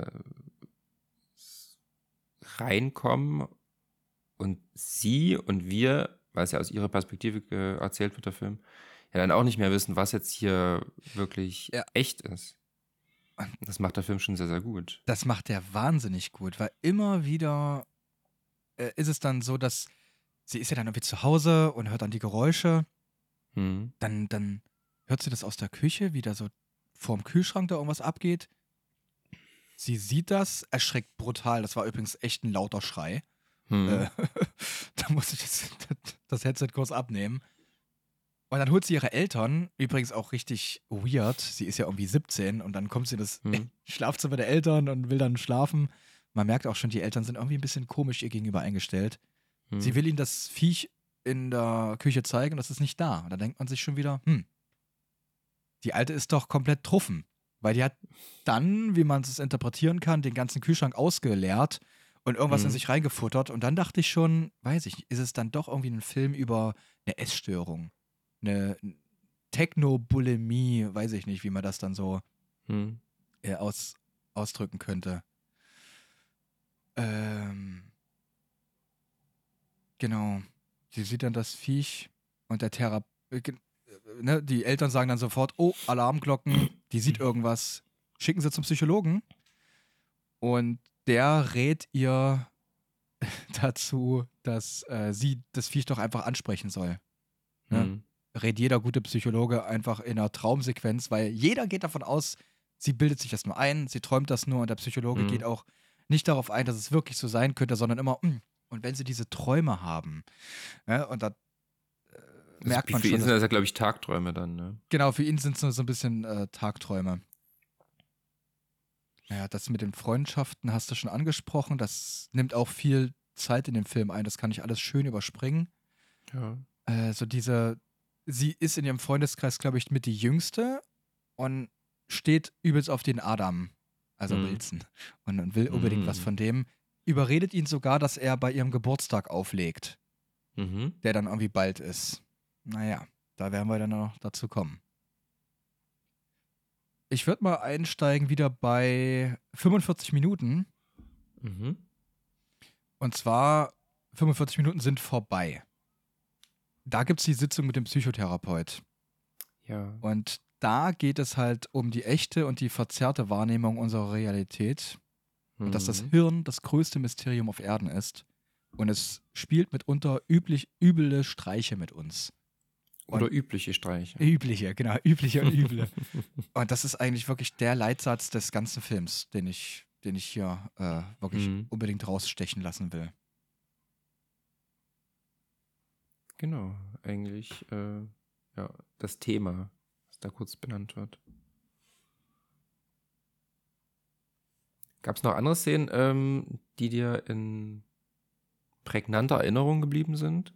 reinkommen und sie und wir, weil es ja aus ihrer Perspektive äh, erzählt wird, der Film, ja dann auch nicht mehr wissen, was jetzt hier wirklich Ja. echt ist. Das macht der Film schon sehr, sehr gut. Das macht der wahnsinnig gut, weil immer wieder äh, ist es dann so, dass sie ist ja dann irgendwie zu Hause und hört dann die Geräusche. Mhm. Dann, dann hört sie das aus der Küche, wie da so vorm Kühlschrank da irgendwas abgeht. Sie sieht das, erschreckt brutal. Das war übrigens echt ein lauter Schrei. Mhm. Äh, da muss ich das, das Headset kurz abnehmen. Und dann holt sie ihre Eltern, übrigens auch richtig weird. Sie ist ja irgendwie siebzehn und dann kommt sie in das Mhm. Schlafzimmer der Eltern und will dann schlafen. Man merkt auch schon, die Eltern sind irgendwie ein bisschen komisch ihr gegenüber eingestellt. Mhm. Sie will ihnen das Viech in der Küche zeigen und das ist nicht da. Und da denkt man sich schon wieder, hm, die Alte ist doch komplett truffen. Weil die hat dann, wie man es interpretieren kann, den ganzen Kühlschrank ausgeleert und irgendwas in Mhm. sich reingefuttert. Und dann dachte ich schon, weiß ich nicht, ist es dann doch irgendwie ein Film über eine Essstörung? Eine Technobulimie, weiß ich nicht, wie man das dann so Mhm. äh, aus, ausdrücken könnte. Ähm, genau. Sie sieht dann das Viech und der Therapeut, ne, die Eltern sagen dann sofort, oh, Alarmglocken, die sieht irgendwas. Schicken sie zum Psychologen und der rät ihr dazu, dass äh, sie das Viech doch einfach ansprechen soll. Ne? Mhm. Rät jeder gute Psychologe einfach in einer Traumsequenz, weil jeder geht davon aus, sie bildet sich das nur ein, sie träumt das nur und der Psychologe Mhm. geht auch nicht darauf ein, dass es wirklich so sein könnte, sondern immer, "Mm, und wenn sie diese Träume haben, ne, und da äh, Das merkt ist- man für schon, ihn sind dass, das ja, glaube ich, Tagträume dann, ne? genau, für ihn sind es nur so ein bisschen äh, Tagträume. Naja, das mit den Freundschaften hast du schon angesprochen, das nimmt auch viel Zeit in dem Film ein, das kann ich alles schön überspringen. Ja. Äh, so diese, sie ist in ihrem Freundeskreis, glaube ich, mit die Jüngste und steht übelst auf den Adam, also Mhm. Wilson, und, und will unbedingt was Mhm. von dem. Überredet ihn sogar, dass er bei ihrem Geburtstag auflegt, Mhm. der dann irgendwie bald ist. Naja, da werden wir dann noch dazu kommen. Ich würde mal einsteigen wieder bei fünfundvierzig Minuten. Mhm. Und zwar, fünfundvierzig Minuten sind vorbei. Da gibt es die Sitzung mit dem Psychotherapeut. Ja. Und da geht es halt um die echte und die verzerrte Wahrnehmung unserer Realität. Und dass das Mhm. Hirn das größte Mysterium auf Erden ist. Und es spielt mitunter üblich, üble Streiche mit uns. Oder übliche Streiche. Übliche, genau, übliche und üble. Und das ist eigentlich wirklich der Leitsatz des ganzen Films, den ich, den ich hier äh, wirklich Mhm. unbedingt rausstechen lassen will. Genau, eigentlich äh, ja, das Thema, was da kurz benannt wird. Gab es noch andere Szenen, ähm, die dir in prägnanter Erinnerung geblieben sind?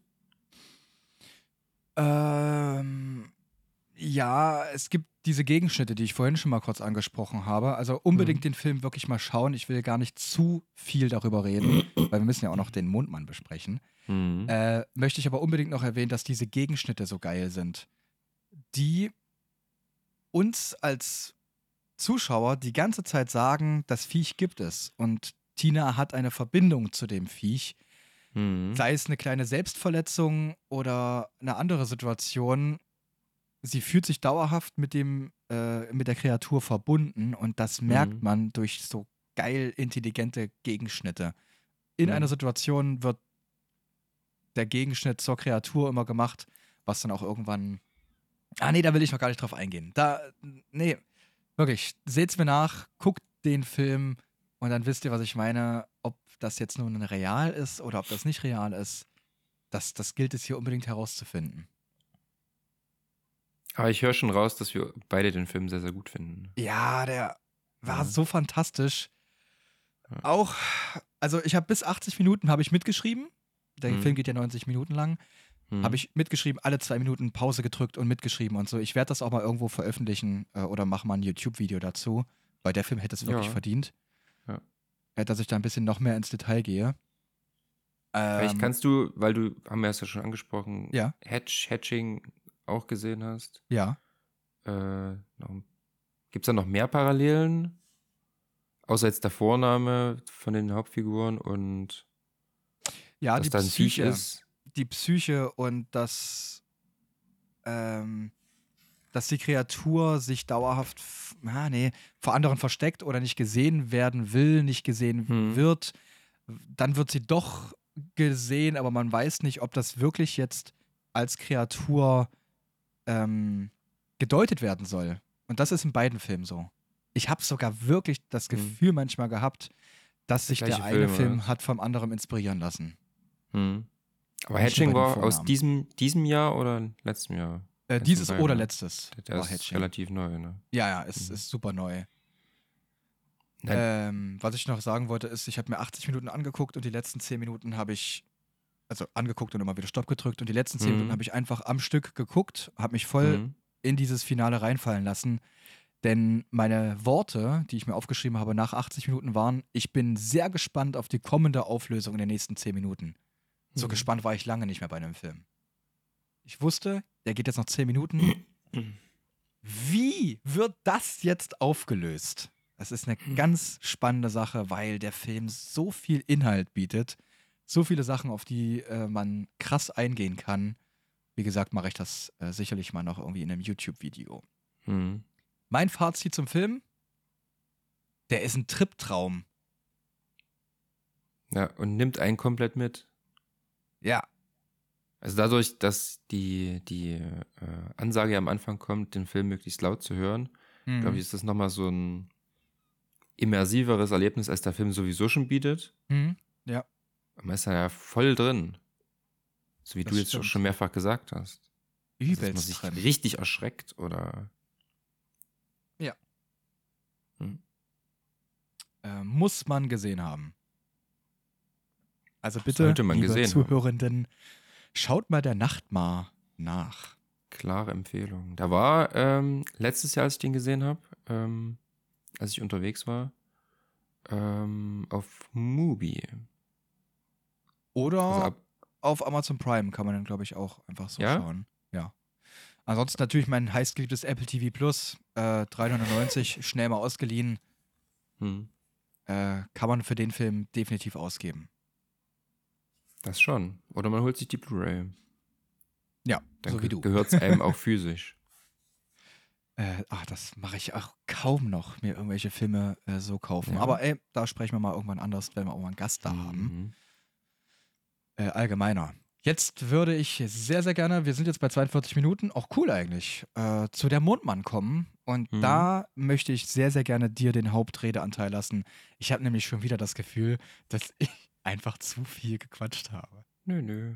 Ähm, ja, es gibt diese Gegenschnitte, die ich vorhin schon mal kurz angesprochen habe. Also unbedingt Mhm. den Film wirklich mal schauen. Ich will gar nicht zu viel darüber reden, weil wir müssen ja auch noch den Mondmann besprechen. Mhm. Äh, möchte ich aber unbedingt noch erwähnen, dass diese Gegenschnitte so geil sind, die uns als Zuschauer die ganze Zeit sagen, das Viech gibt es und Tina hat eine Verbindung zu dem Viech, Mhm. sei es eine kleine Selbstverletzung oder eine andere Situation. Sie fühlt sich dauerhaft mit dem äh, mit der Kreatur verbunden und das merkt Mhm. man durch so geil intelligente Gegenschnitte. in Mhm. einer Situation wird der Gegenschnitt zur Kreatur immer gemacht, was dann auch irgendwann. Ah, nee, da will ich noch gar nicht drauf eingehen. Da, nee, wirklich, seht's mir nach, guckt den Film und dann wisst ihr, was ich meine. Ob das jetzt nun real ist oder ob das nicht real ist, das, das gilt es hier unbedingt herauszufinden. Aber ich höre schon raus, dass wir beide den Film sehr, sehr gut finden. Ja, der war Ja. so fantastisch. Ja. Auch, also ich habe bis achtzig Minuten habe ich mitgeschrieben. Der Mhm. Film geht ja neunzig Minuten lang. Hm. Habe ich mitgeschrieben, alle zwei Minuten Pause gedrückt und mitgeschrieben und so. Ich werde das auch mal irgendwo veröffentlichen äh, oder mache mal ein YouTube-Video dazu, weil der Film hätte es wirklich Ja. verdient. Ja. Äh, dass ich da ein bisschen noch mehr ins Detail gehe. Vielleicht Ähm, kannst du, weil du, haben wir es ja schon angesprochen, Ja. Hatch, Hatching auch gesehen hast. Ja. Äh, Gibt es da noch mehr Parallelen? Außer jetzt der Vorname von den Hauptfiguren und Ja, dass die da ein Viech Psyche. ist. Die Psyche und das, ähm, dass die Kreatur sich dauerhaft, f- ah, nee, vor anderen versteckt oder nicht gesehen werden will, nicht gesehen Hm. wird. Dann wird sie doch gesehen, aber man weiß nicht, ob das wirklich jetzt als Kreatur ähm, gedeutet werden soll. Und das ist in beiden Filmen so. Ich habe sogar wirklich das Hm. Gefühl manchmal gehabt, dass sich der gleiche eine Film, Film oder was? hat vom anderen inspirieren lassen. Hm. Aber Nicht nur Hatching bei den war aus Vornamen. diesem, diesem Jahr oder letztem Jahr? Äh, Eins dieses von beiden, oder ne? letztes Der war ist Hatching. relativ neu, ne? Ja, ja, es Mhm. ist super neu. Nein. Ähm, was ich noch sagen wollte, ist, ich habe mir achtzig Minuten angeguckt und die letzten zehn Minuten habe ich, also angeguckt und immer wieder Stopp gedrückt und die letzten zehn Mhm. Minuten habe ich einfach am Stück geguckt, habe mich voll Hm. in dieses Finale reinfallen lassen. Denn meine Worte, die ich mir aufgeschrieben habe, nach achtzig Minuten waren, ich bin sehr gespannt auf die kommende Auflösung in den nächsten zehn Minuten. So Mhm. gespannt war ich lange nicht mehr bei einem Film. Ich wusste, der geht jetzt noch zehn Minuten. Wie wird das jetzt aufgelöst? Das ist eine ganz spannende Sache, weil der Film so viel Inhalt bietet, so viele Sachen, auf die äh, man krass eingehen kann. Wie gesagt, mache ich das äh, sicherlich mal noch irgendwie in einem YouTube-Video. Hm. Mein Fazit zum Film: Der ist ein Triptraum. Ja, und nimmt einen komplett mit. Ja. Also dadurch, dass die, die äh, Ansage am Anfang kommt, den Film möglichst laut zu hören, Mhm. glaube ich, ist das nochmal so ein immersiveres Erlebnis, als der Film sowieso schon bietet. Mhm. Man ist ja voll drin. So wie Das du jetzt auch stimmt. schon mehrfach gesagt hast. Also, dass man Übelst sich drin. richtig erschreckt oder. Ja. Hm. Äh, muss man gesehen haben. Also bitte, Sollte man liebe gesehen haben. Zuhörenden, schaut mal der Nacht mal nach. Klare Empfehlung. Da war ähm, letztes Jahr, als ich den gesehen habe, ähm, als ich unterwegs war, ähm, auf Mubi. Oder Also ab, auf Amazon Prime kann man dann, glaube ich, auch einfach so Ja? schauen. Ja. Ansonsten natürlich mein heißgeliebtes Apple T V Plus, äh, drei neunundneunzig, schnell mal ausgeliehen. hm, Äh, kann man für den Film definitiv ausgeben. das schon. Oder man holt sich die Blu-ray. Ja, Dann so wie du. gehört es einem auch physisch. Äh, ach, das mache ich auch kaum noch, mir irgendwelche Filme äh, so kaufen. Ja. Aber ey, da sprechen wir mal irgendwann anders, wenn wir auch mal einen Gast da haben. Mhm. Äh, allgemeiner. Jetzt würde ich sehr, sehr gerne, wir sind jetzt bei zweiundvierzig Minuten, auch cool eigentlich, äh, zu der Mondmann kommen. Und Mhm. da möchte ich sehr, sehr gerne dir den Hauptredeanteil lassen. Ich habe nämlich schon wieder das Gefühl, dass ich einfach zu viel gequatscht habe. Nö, nö.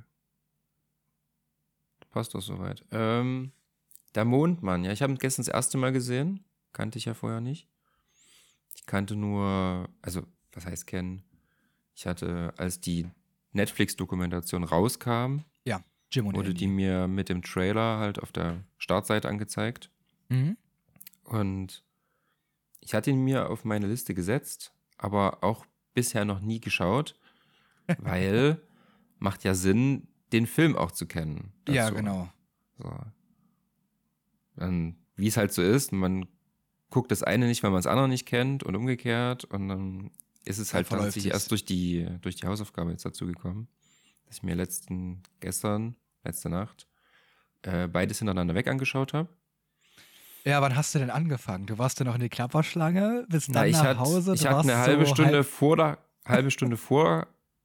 Passt doch soweit. Ähm, der Mondmann, ja, ich habe ihn gestern das erste Mal gesehen. Kannte ich ja vorher nicht. Ich kannte nur, also, was heißt kennen? Ich hatte, als die Netflix-Dokumentation rauskam, Jim und wurde Andy. die mir mit dem Trailer halt auf der Startseite angezeigt. Mhm. Und ich hatte ihn mir auf meine Liste gesetzt, aber auch bisher noch nie geschaut, weil macht ja Sinn, den Film auch zu kennen. Ja, dazu. genau. So. Dann, wie es halt so ist, man guckt das eine nicht, weil man das andere nicht kennt und umgekehrt und dann ist es Dann halt verläuft tatsächlich sich's. erst durch die, durch die Hausaufgabe jetzt dazu gekommen, dass ich mir letzten, gestern, letzte Nacht, äh, beides hintereinander weg angeschaut habe. Ja, wann hast du denn angefangen? Du warst ja noch in die Klapperschlange, bist dann Na, ich nach hatte Hause. ich du hatte warst eine halbe so Stunde halb- vor der halbe Stunde vor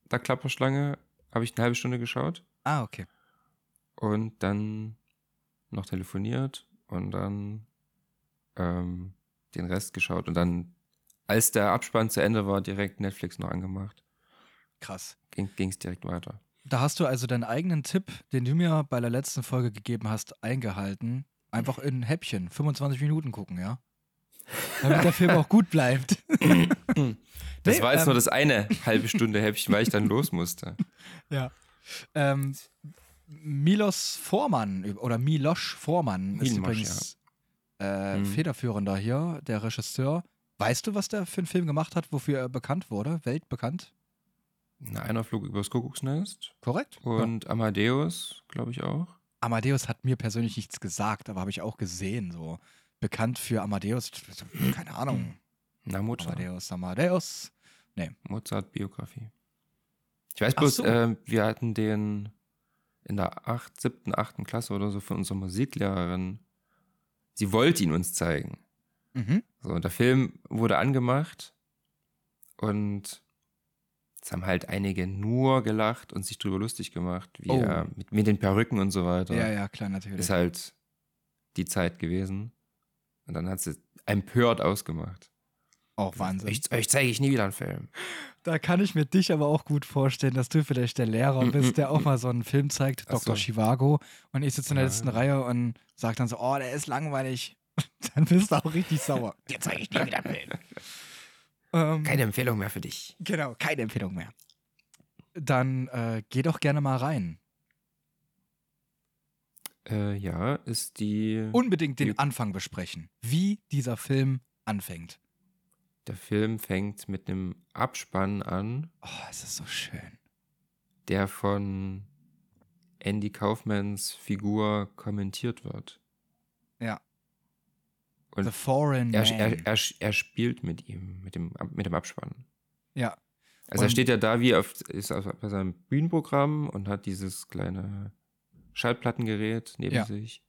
der Klapperschlange habe ich eine halbe Stunde geschaut Ah, okay. und dann noch telefoniert und dann ähm, den Rest geschaut. Und dann, als der Abspann zu Ende war, direkt Netflix noch angemacht. Krass. Ging es direkt weiter. Da hast du also deinen eigenen Tipp, den du mir bei der letzten Folge gegeben hast, eingehalten. Einfach in Häppchen, fünfundzwanzig Minuten gucken, ja? Damit der Film auch gut bleibt. Das Nee, war jetzt ähm, nur das eine halbe Stunde Häppchen, weil ich dann los musste. Ja. Ähm, Milos Forman oder Miloš Forman ist Miloš, übrigens äh, Hm. federführender hier, der Regisseur. Weißt du, was der für einen Film gemacht hat, wofür er bekannt wurde? Weltbekannt? Na, einer flog übers Kuckucksnest Korrekt? Ja. und Amadeus, glaube ich auch. Amadeus hat mir persönlich nichts gesagt, aber habe ich auch gesehen. So bekannt für Amadeus, keine Ahnung. Na, Mozart. Amadeus, Amadeus. Mozart-Biografie. Ich weiß Ach bloß, so. äh, wir hatten den in der acht, siebten, achten Klasse oder so von unserer Musiklehrerin. Sie wollte ihn uns zeigen. Mhm. So, und der Film wurde angemacht und es haben halt einige nur gelacht und sich drüber lustig gemacht, wie Oh. er mit, mit den Perücken und so weiter. Ja, ja, klar, natürlich. Ist halt die Zeit gewesen. Und dann hat sie empört ausgemacht. Auch Wahnsinn. Euch, euch zeige ich nie wieder einen Film. Da kann ich mir dich aber auch gut vorstellen, dass du vielleicht der Lehrer bist, der auch mal so einen Film zeigt, Ach Doktor so. Chivago, und ich sitze in der Ja. letzten Reihe und sag dann so, oh, der ist langweilig. Dann bist du auch richtig sauer. Dir zeige ich nie wieder einen Film. Ähm, Keine Empfehlung mehr für dich. Genau, keine Empfehlung mehr. Dann äh, geh doch gerne mal rein. Äh, ja, ist die. Unbedingt den Die- Anfang besprechen, wie dieser Film anfängt. Der Film fängt mit einem Abspann an, Oh, es ist so schön. der von Andy Kaufmans Figur kommentiert wird. Ja. Und The Foreign Er, Man. er, er, er spielt mit ihm, mit dem, mit dem Abspann. ja. Also er Und- steht ja da wie auf, ist auf, bei seinem Bühnenprogramm und hat dieses kleine Schallplattengerät neben Ja. sich.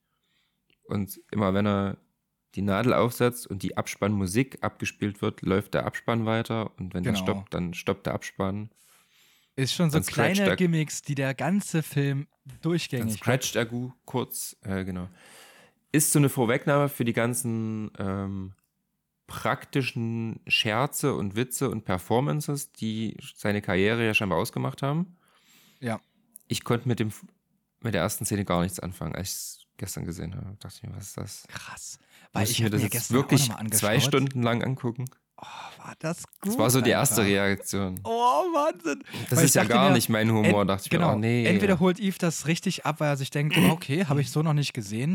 Und immer wenn er die Nadel aufsetzt und die Abspannmusik abgespielt wird, läuft der Abspann weiter. Und wenn Genau. der stoppt, dann stoppt der Abspann. Ist schon so Dann scratcht kleine er- Gimmicks, die der ganze Film Dann durchgängig hat. scratcht er gu- kurz. Äh, genau. Ist so eine Vorwegnahme für die ganzen ähm, praktischen Scherze und Witze und Performances, die seine Karriere ja scheinbar ausgemacht haben. Ja. Ich konnte mit dem mit der ersten Szene gar nichts anfangen, als ich es gestern gesehen habe. Dachte ich mir, was ist das? Krass. Weil Muss ich ich mir hab das mir jetzt gestern auch wirklich noch mal zwei angeschaut. Stunden lang angucken? Oh, war das gut. Das war so die erste Alter. Reaktion. Oh, Wahnsinn. Das Weil ist ich ja dachte gar mir, nicht mein Humor, ent- dachte ich genau, mir, oh nee. Entweder holt Yves das richtig ab, weil er sich denkt, okay, habe ich so noch nicht gesehen.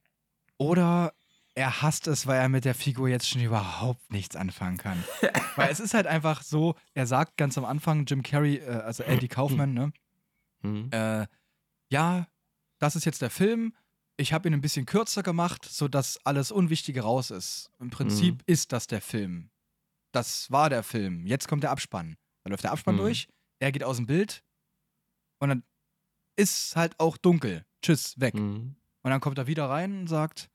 Oder er hasst es, weil er mit der Figur jetzt schon überhaupt nichts anfangen kann. Weil es ist halt einfach so, er sagt ganz am Anfang, Jim Carrey, äh, also Andy Kaufman, ne? Hm. Äh, ja, das ist jetzt der Film. Ich habe ihn ein bisschen kürzer gemacht, sodass alles Unwichtige raus ist. Im Prinzip Mhm. ist das der Film. Das war der Film. Jetzt kommt der Abspann. Dann läuft der Abspann Mhm. durch, er geht aus dem Bild und dann ist halt auch dunkel. Tschüss, weg. Hm. Und dann kommt er wieder rein und sagt,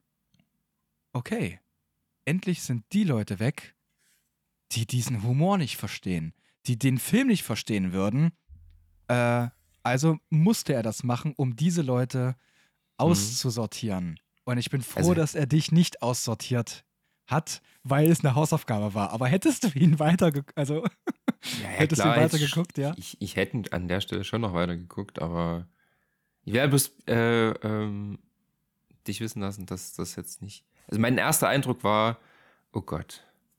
okay, endlich sind die Leute weg, die diesen Humor nicht verstehen, die den Film nicht verstehen würden. Äh, also musste er das machen, um diese Leute auszusortieren. Und ich bin froh, Also- dass er dich nicht aussortiert hat, weil es eine Hausaufgabe war. Aber hättest du ihn weiter, also Ja, ja, hättest klar, du weiter jetzt- geguckt, ja? Ich, ich hätte an der Stelle schon noch weiter geguckt, aber ich werde bloß äh, ähm, dich wissen lassen, dass das jetzt nicht. Also mein erster Eindruck war, oh Gott.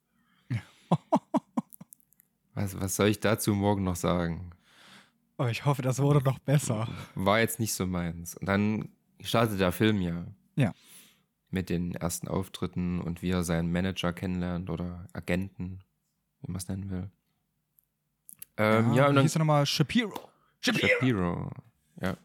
was, was soll ich dazu morgen noch sagen? Oh, ich hoffe, das wurde noch besser. War jetzt nicht so meins. Und dann startet der Film ja. Ja. Mit den ersten Auftritten und wie er seinen Manager kennenlernt oder Agenten, wie man es nennen will. Ähm, ja, und wie dann hieß er nochmal? Shapiro. Shapiro, ja.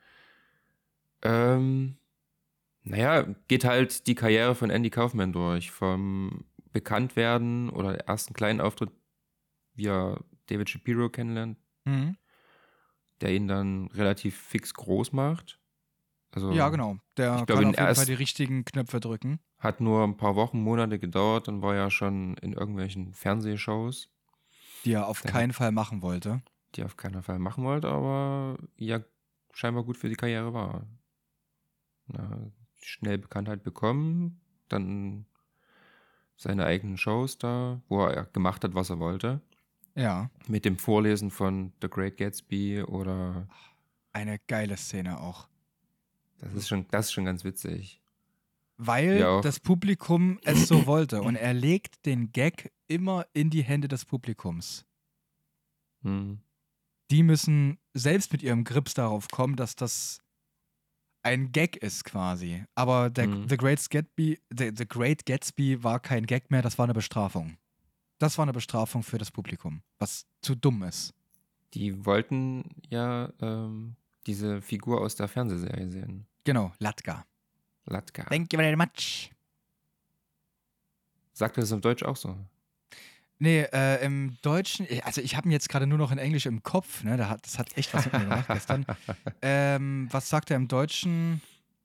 Ähm, naja, geht halt die Karriere von Andy Kaufman durch. Vom Bekanntwerden oder ersten kleinen Auftritt, wie er David Shapiro kennenlernt, Mhm. der ihn dann relativ fix groß macht. Also Ja, genau. Der ich glaube, kann in auf jeden erst- Fall die richtigen Knöpfe drücken. hat nur ein paar Wochen, Monate gedauert, dann war er schon in irgendwelchen Fernsehshows. Die er auf Ja. keinen Fall machen wollte. die er auf keinen Fall machen wollte, aber ja scheinbar gut für die Karriere war. Na, schnell Bekanntheit bekommen, dann seine eigenen Shows da, wo er gemacht hat, was er wollte. Ja. Mit dem Vorlesen von The Great Gatsby oder. Eine geile Szene auch. Das ist schon, das ist schon ganz witzig. Weil Ja, auch. das Publikum es so wollte. Und er legt den Gag immer in die Hände des Publikums. Hm. Die müssen selbst mit ihrem Grips darauf kommen, dass das ein Gag ist quasi. Aber der, Mhm. The, Great Gatsby, the, the Great Gatsby war kein Gag mehr, das war eine Bestrafung. Das war eine Bestrafung für das Publikum, was zu dumm ist. Die wollten ja ähm, diese Figur aus der Fernsehserie sehen. Genau, Latka. Latka. Thank you very much. Sagt er das im Deutsch auch so? Nee, äh, im Deutschen, also ich habe ihn jetzt gerade nur noch in Englisch im Kopf, ne? Da hat, das hat echt was mit mir gemacht gestern. Ähm, was sagt er im Deutschen?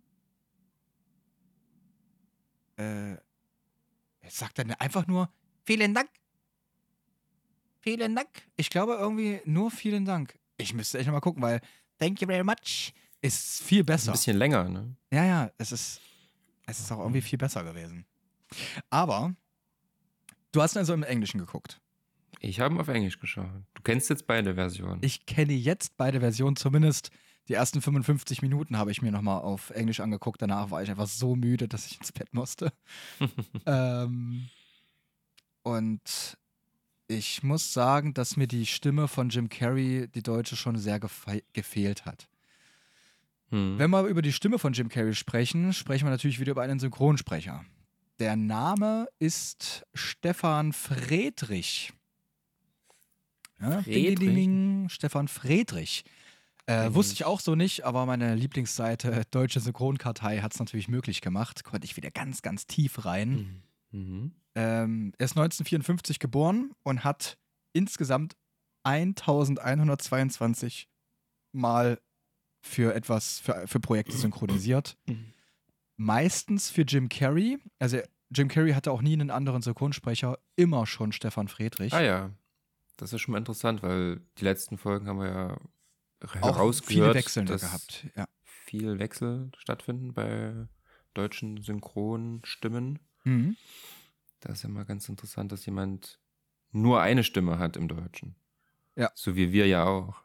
Äh, jetzt sagt er einfach nur, vielen Dank. Vielen Dank. Ich glaube irgendwie nur vielen Dank. Ich müsste echt nochmal gucken, weil thank you very much ist viel Ist besser. ein bisschen länger, ne? Ja, ja, es ist, es ist auch irgendwie viel besser gewesen. Aber du hast also im Englischen geguckt. Ich habe ihn auf Englisch geschaut. Du kennst jetzt beide Versionen. Ich kenne jetzt beide Versionen, zumindest die ersten fünfundfünfzig Minuten habe ich mir nochmal auf Englisch angeguckt. Danach war ich einfach so müde, dass ich ins Bett musste. ähm, und ich muss sagen, dass mir die Stimme von Jim Carrey, die deutsche, schon sehr gefe- gefehlt hat. Hm. Wenn wir über die Stimme von Jim Carrey sprechen, sprechen wir natürlich wieder über einen Synchronsprecher. Der Name ist Stefan Friedrich. Ja, ding, ding, ding, ding, Stefan Friedrich. Äh, Mhm. wusste ich auch so nicht, aber meine Lieblingsseite Deutsche Synchronkartei hat es natürlich möglich gemacht. Konnte ich wieder ganz, ganz tief rein. Mhm. Mhm. Ähm, er ist neunzehnhundertvierundfünfzig geboren und hat insgesamt elfhundertzweiundzwanzig Mal für etwas, für, für Projekte synchronisiert. Meistens für Jim Carrey. Also Jim Carrey hatte auch nie einen anderen Synchronsprecher, immer schon Stefan Friedrich. Ah ja, das ist schon mal interessant, weil die letzten Folgen haben wir ja Auch herausgehört, viele Wechselnde dass gehabt. Ja. viel Wechsel stattfinden bei deutschen Synchronstimmen. Mhm. Das ist ja mal ganz interessant, dass jemand nur eine Stimme hat im Deutschen. Ja. So wie wir ja auch.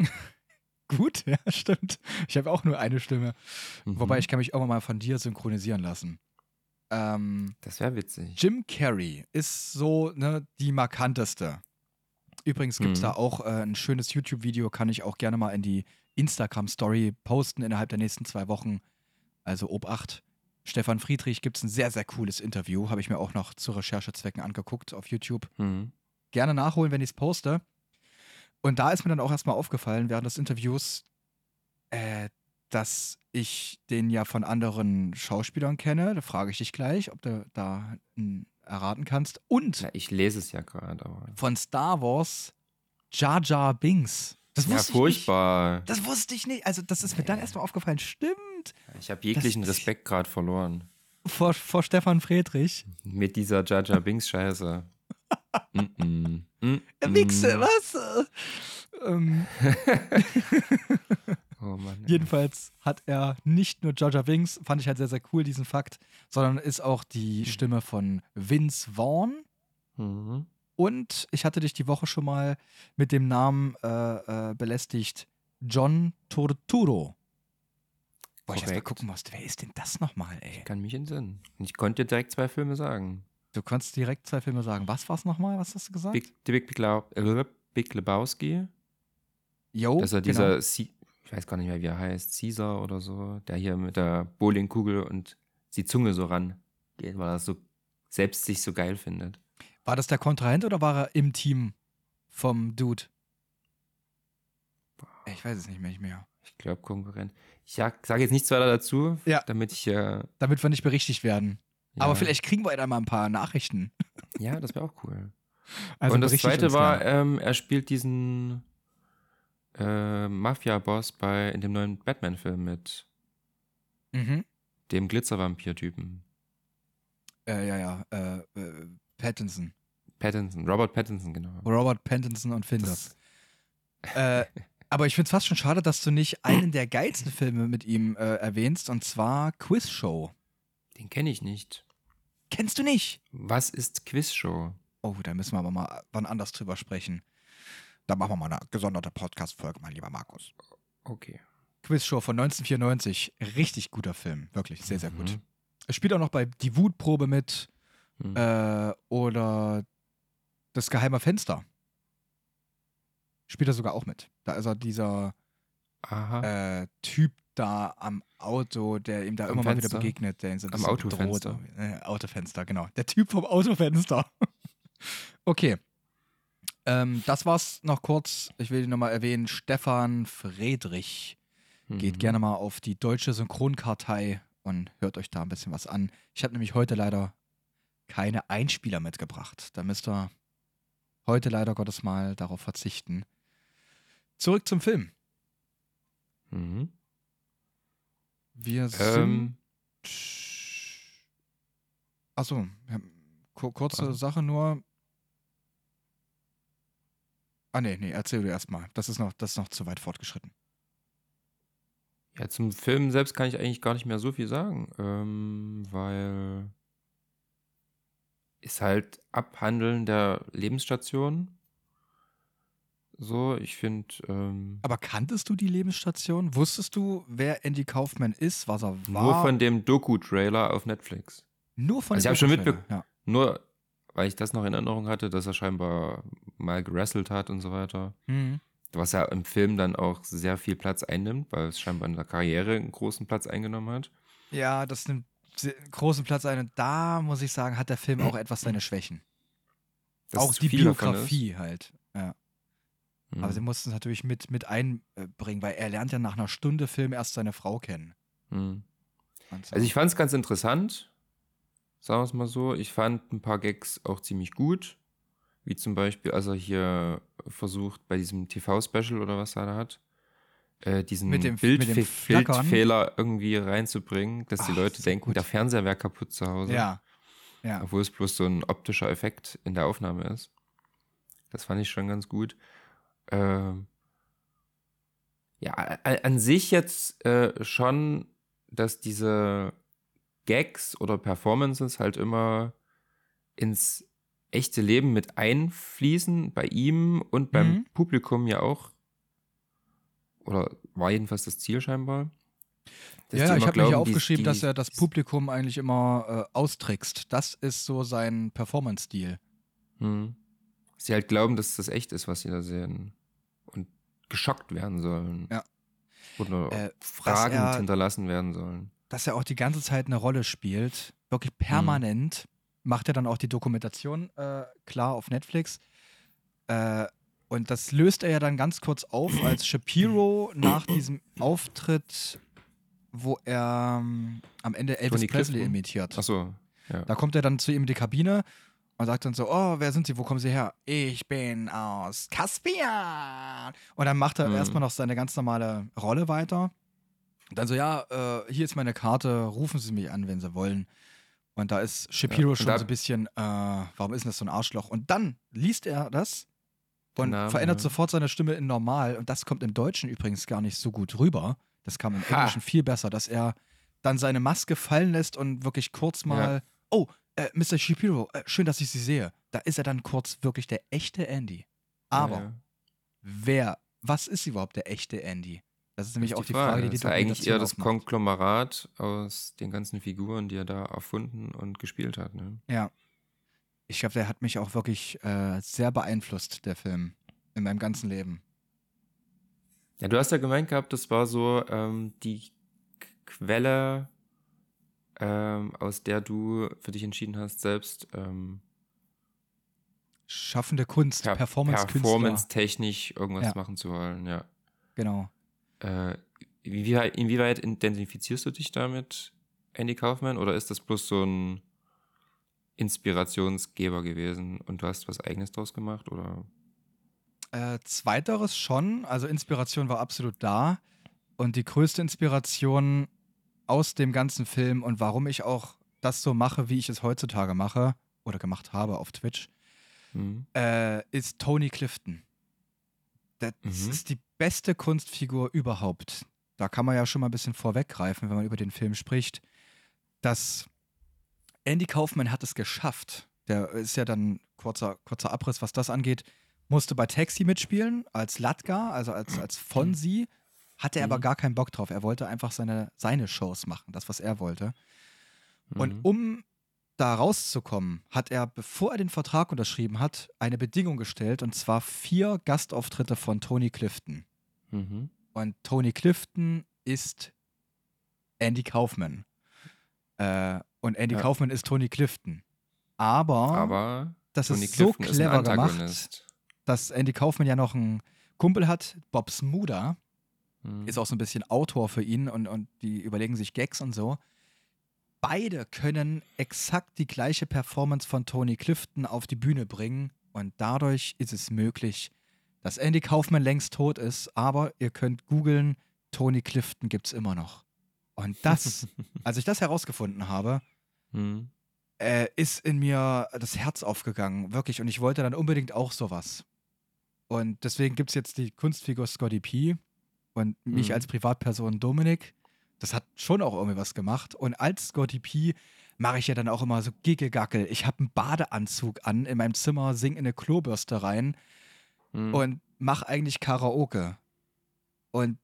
Gut, ja, stimmt. Ich habe auch nur eine Stimme. Mhm. Wobei ich kann mich auch mal von dir synchronisieren lassen. Ähm, Das wäre witzig. Jim Carrey ist so ne, die markanteste. Übrigens gibt es Mhm. da auch äh, ein schönes YouTube-Video, kann ich auch gerne mal in die Instagram-Story posten innerhalb der nächsten zwei Wochen. Also Obacht. Stefan Friedrich gibt es ein sehr, sehr cooles Interview. Habe ich mir auch noch zu Recherchezwecken angeguckt auf YouTube. Mhm. Gerne nachholen, wenn ich es poste. Und da ist mir dann auch erstmal aufgefallen, während des Interviews, äh, dass ich den ja von anderen Schauspielern kenne. Da frage ich dich gleich, ob du da hm, erraten kannst. Und Ja, ich lese es ja gerade, aber. von Star Wars Jar Jar Binks. Das Ja, wusste ich furchtbar. nicht. Das wusste ich nicht. Also, das ist mir dann erstmal aufgefallen. Stimmt. Ich habe jeglichen Das- Respekt gerade verloren. Vor, vor Stefan Friedrich. Mit dieser Jar Jar Binks Scheiße. Mm-mm. Mm-mm. Wichse, was? ähm, Oh Mann. ey. jedenfalls hat er nicht nur Jar Jar Binks, fand ich halt sehr, sehr cool, diesen Fakt, sondern ist auch die Stimme von Vince Vaughn. Mhm. Und ich hatte dich die Woche schon mal mit dem Namen äh, äh, belästigt, John Turturro. Boah, ich erst mal Korrekt. gucken musste, wer ist denn das nochmal, ey? Ich kann mich entsinnen. Ich konnte dir direkt zwei Filme sagen. Du konntest direkt zwei Filme sagen. Was war's nochmal? Was hast du gesagt? Big, die Big, Big, Lau- äh, Big Lebowski. Yo, Das ist ja genau. dieser, Ce- ich weiß gar nicht mehr, wie er heißt, Caesar oder so, der hier mit der Bowlingkugel und die Zunge so ran geht, weil er so selbst sich so geil findet. War das der Kontrahent oder war er im Team vom Dude? Ich weiß es nicht mehr. Nicht mehr. Ich glaube, Konkurrent. Ich sage jetzt nichts weiter dazu, Ja. damit ich äh, Damit wir nicht berichtigt werden. ja, Aber vielleicht kriegen wir ja dann mal ein paar Nachrichten. Ja, das wäre auch cool. Also und das berichtigt zweite uns war, gerne. ähm, er spielt diesen äh, Mafia-Boss bei in dem neuen Batman-Film mit Mhm. dem Glitzervampir-Typen. Äh, ja, ja. Äh, äh, Pattinson. Pattinson, Robert Pattinson, genau. Robert Pattinson und Finders. Das, Äh, aber ich finde es fast schon schade, dass du nicht einen der geilsten Filme mit ihm äh, erwähnst, und zwar Quizshow. Den kenne ich nicht. Kennst du nicht? Was ist Quizshow? Oh, da müssen wir aber mal wann anders drüber sprechen. Da machen wir mal eine gesonderte Podcast-Folge, mein lieber Markus. Okay. Quizshow von neunzehnhundertvierundneunzig. Richtig guter Film. Wirklich sehr, sehr Mhm. gut. Es spielt auch noch bei Die Wutprobe mit Hm. äh, oder Das geheime Fenster. Spielt er sogar auch mit. Da ist er dieser Aha. äh, Typ da am Auto, der ihm da Am immer mal wieder Fenster? begegnet, der ihn so ein Am bisschen Autofenster? bedroht. Äh, Autofenster, genau. Der Typ vom Autofenster. Okay. Ähm, das war's noch kurz. Ich will ihn nochmal erwähnen. Stefan Friedrich. Geht Mhm. gerne mal auf die deutsche Synchronkartei und hört euch da ein bisschen was an. Ich habe nämlich heute leider keine Einspieler mitgebracht. Da müsst ihr heute leider Gottes mal darauf verzichten. Zurück zum Film. Mhm. Wir sind. Ähm, Achso, kurze Was? Sache nur. Ah, nee, nee, erzähl du erstmal. Das ist noch, das ist noch zu weit fortgeschritten. ja, zum Film selbst kann ich eigentlich gar nicht mehr so viel sagen, ähm, weil ist halt Abhandeln der Lebensstation. So, ich finde, ähm, Aber kanntest du die Lebensstation? Wusstest du, wer Andy Kaufman ist, was er war? nur von dem Doku-Trailer auf Netflix. Nur von Also ich dem habe schon Doku-Trailer, mitbekommen, ja. nur weil ich das noch in Erinnerung hatte, dass er scheinbar mal gewrestelt hat und so weiter. Mhm. Was ja im Film dann auch sehr viel Platz einnimmt, weil es scheinbar in der Karriere einen großen Platz eingenommen hat. Ja, das nimmt se- großen Platz ein. Und da, muss ich sagen, hat der Film auch etwas seine Schwächen. Dass Auch zu die viel davon Biografie halt. Ja. ist. Aber sie Hm. mussten es natürlich mit, mit einbringen, weil er lernt ja nach einer Stunde Film erst seine Frau kennen. Hm. Und so. Also ich fand es ganz interessant, sagen wir es mal so. Ich fand ein paar Gags auch ziemlich gut. Wie zum Beispiel, als er hier versucht, bei diesem T V-Special oder was er da hat, äh, diesen Mit dem- Bildfe mit dem Flackern. Bildfehler irgendwie reinzubringen, dass die Ach, Leute so denken, gut. der Fernseher wäre kaputt zu Hause. Ja. Ja. Obwohl es bloß so ein optischer Effekt in der Aufnahme ist. Das fand ich schon ganz gut. Ähm, ja, a- an sich jetzt äh, schon, dass diese Gags oder Performances halt immer ins echte Leben mit einfließen, bei ihm und beim Mhm. Publikum ja auch. Oder war jedenfalls das Ziel scheinbar. Dass Ja, die ja, ich immer habe mir hier glauben, die- aufgeschrieben, die- dass er das Publikum eigentlich immer äh, austrickst. Das ist so sein Performance-Stil. Hm. Dass sie halt glauben, dass das echt ist, was sie da sehen. Und geschockt werden sollen. Ja. Oder Äh, fragend dass er- hinterlassen werden sollen. Dass er auch die ganze Zeit eine Rolle spielt. Wirklich permanent. Macht er dann auch die Dokumentation äh, klar auf Netflix. Äh, und das löst er ja dann ganz kurz auf, als Shapiro nach diesem Auftritt, wo er ähm, am Ende Elvis Tony Presley Clifton? imitiert. Achso, ja. Da kommt er dann zu ihm in die Kabine und sagt dann so, oh, wer sind Sie, wo kommen Sie her? Ich bin aus Caspian. Und dann macht er Mhm. erstmal noch seine ganz normale Rolle weiter. Und dann so, ja, äh, hier ist meine Karte, rufen Sie mich an, wenn Sie wollen. Und da ist Shapiro Ja, und schon da- so ein bisschen, äh, warum ist denn das so ein Arschloch? Und dann liest er das und Den Namen, verändert ja. sofort seine Stimme in normal. Und das kommt im Deutschen übrigens gar nicht so gut rüber. Das kam im Ha. Englischen viel besser, dass er dann seine Maske fallen lässt und wirklich kurz mal, oh, äh, Mister Shapiro, äh, schön, dass ich Sie sehe. Da ist er dann kurz wirklich der echte Andy. Aber Ja, ja. wer, was ist überhaupt der echte Andy? Das ist nämlich Das auch ist die Frage, die die Das ist ja eigentlich eher das Dokumentation aufmacht. Konglomerat aus den ganzen Figuren, die er da erfunden und gespielt hat. Ne? Ja. Ich glaube, der hat mich auch wirklich äh, sehr beeinflusst, der Film, in meinem ganzen Leben. Ja, du hast ja gemeint gehabt, das war so ähm, die K- Quelle, ähm, aus der du für dich entschieden hast, selbst ähm, Schaffende Kunst, per Performance-Künstler. performance-technisch irgendwas Ja. machen zu wollen. Ja. Genau. Äh, inwieweit, inwieweit identifizierst du dich damit, Andy Kaufman, oder ist das bloß so ein Inspirationsgeber gewesen und du hast was Eigenes draus gemacht? Oder? Äh, zweiteres schon, also Inspiration war absolut da. Und die größte Inspiration aus dem ganzen Film und warum ich auch das so mache, wie ich es heutzutage mache oder gemacht habe auf Twitch, Hm? äh, ist Tony Clifton. Das Mhm. ist die beste Kunstfigur überhaupt. Da kann man ja schon mal ein bisschen vorweggreifen, wenn man über den Film spricht. Dass Andy Kaufman hat es geschafft. Der ist ja dann, kurzer, kurzer Abriss, was das angeht, musste bei Taxi mitspielen, als Latka, also als, als Fonzie. Hatte er aber Mhm. gar keinen Bock drauf. Er wollte einfach seine, seine Shows machen, das, was er wollte. Und Mhm. um da rauszukommen, hat er, bevor er den Vertrag unterschrieben hat, eine Bedingung gestellt, und zwar vier Gastauftritte von Tony Clifton. Mhm. Und Tony Clifton ist Andy Kaufman. Äh, und Andy Ja. Kaufman ist Tony Clifton. Aber, Aber das Tony ist so Clifton ist ein clever gemacht, Antagonist. dass Andy Kaufman ja noch einen Kumpel hat, Bob Smuda, Mhm. ist auch so ein bisschen Autor für ihn, und, und die überlegen sich Gags und so. Beide können exakt die gleiche Performance von Tony Clifton auf die Bühne bringen, und dadurch ist es möglich, dass Andy Kaufman längst tot ist, aber ihr könnt googeln, Tony Clifton gibt's immer noch. Und das, als ich das herausgefunden habe, Mhm. äh, ist in mir das Herz aufgegangen, wirklich, und ich wollte dann unbedingt auch sowas. Und deswegen gibt es jetzt die Kunstfigur Scotty P. und mich Mhm. als Privatperson Dominik. Das hat schon auch irgendwie was gemacht. Und als Scotty P mache ich ja dann auch immer so Giggegackel. Ich habe einen Badeanzug an in meinem Zimmer, singe in eine Klobürste rein Mhm. und mache eigentlich Karaoke. Und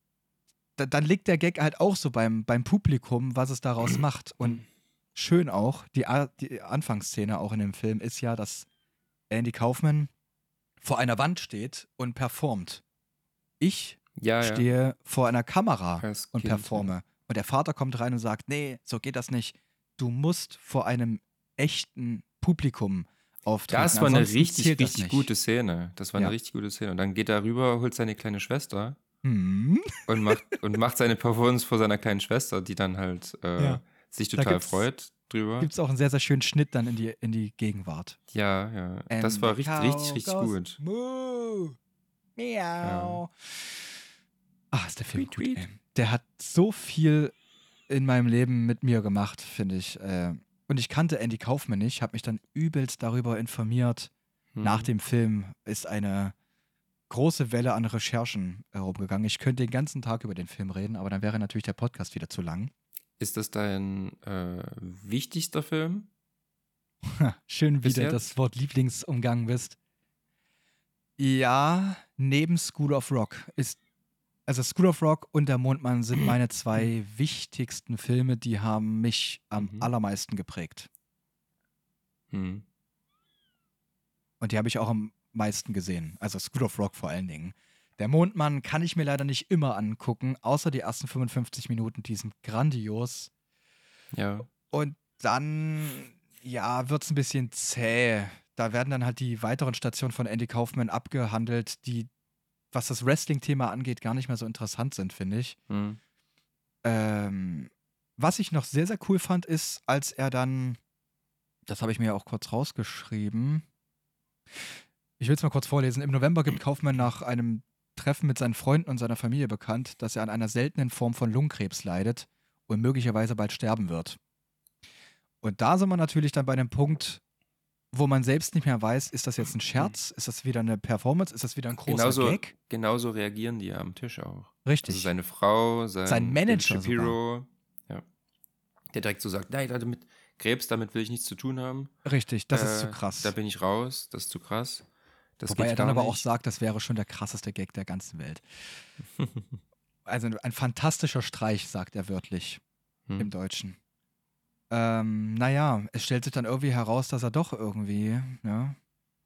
da, dann liegt der Gag halt auch so beim, beim Publikum, was es daraus macht. Und schön auch, die, A- die Anfangsszene auch in dem Film ist ja, dass Andy Kaufman vor einer Wand steht und performt. Ich Ja, ja. stehe vor einer Kamera Als und Kind, performe. Und der Vater kommt rein und sagt, nee, so geht das nicht. Du musst vor einem echten Publikum auftreten. Das war eine ansonsten richtig, zählt das richtig nicht. gute Szene. Das war Ja. eine richtig gute Szene. Und dann geht er rüber, holt seine kleine Schwester Hm. und macht, und macht seine Performance vor seiner kleinen Schwester, die dann halt äh, Ja. sich Da total gibt's- freut drüber. Gibt es auch einen sehr, sehr schönen Schnitt dann in die, in die Gegenwart. Ja, ja. And Das war the richtig, cow richtig, richtig goes gut. Moo. Miau. Ah, ist der Film Tweet, gut, tweet. ey. Der hat so viel in meinem Leben mit mir gemacht, finde ich. Äh, Und ich kannte Andy Kaufman nicht, habe mich dann übelst darüber informiert. Mhm. Nach dem Film ist eine große Welle an Recherchen herumgegangen. Ich könnte den ganzen Tag über den Film reden, aber dann wäre natürlich der Podcast wieder zu lang. Ist das dein äh, wichtigster Film? Schön, wie Bis du jetzt? das Wort Lieblings umgangen bist. Ja, neben School of Rock ist, also School of Rock und Der Mondmann sind meine zwei wichtigsten Filme, die haben mich am Mhm. allermeisten geprägt. Mhm. Und die habe ich auch am meisten gesehen. Also School of Rock vor allen Dingen. Der Mondmann kann ich mir leider nicht immer angucken, außer die ersten fünfundfünfzig Minuten, die sind grandios. Ja. Und dann, ja, wird es ein bisschen zäh. Da werden dann halt die weiteren Stationen von Andy Kaufman abgehandelt, die, was das Wrestling-Thema angeht, gar nicht mehr so interessant sind, finde ich. Mhm. Ähm, was ich noch sehr, sehr cool fand, ist, als er dann, das habe ich mir ja auch kurz rausgeschrieben, ich will es mal kurz vorlesen. Im November gibt Kaufman nach einem Treffen mit seinen Freunden und seiner Familie bekannt, dass er an einer seltenen Form von Lungenkrebs leidet und möglicherweise bald sterben wird. Und da sind wir natürlich dann bei einem Punkt, wo man selbst nicht mehr weiß, ist das jetzt ein Scherz? Ist das wieder eine Performance? Ist das wieder ein großer Genauso, Gag? genauso reagieren die ja am Tisch auch. Richtig. Also seine Frau, sein, Sein Manager Bill Shapiro, ja, der direkt so sagt, nein, damit Krebs, damit will ich nichts zu tun haben. Richtig, das ist Äh, zu krass. Da bin ich raus, das ist zu krass. Das Wobei geht er dann gar aber auch nicht. sagt, das wäre schon der krasseste Gag der ganzen Welt. Also ein fantastischer Streich, sagt er wörtlich Hm. im Deutschen. Ähm, naja, es stellt sich dann irgendwie heraus, dass er doch irgendwie, ja.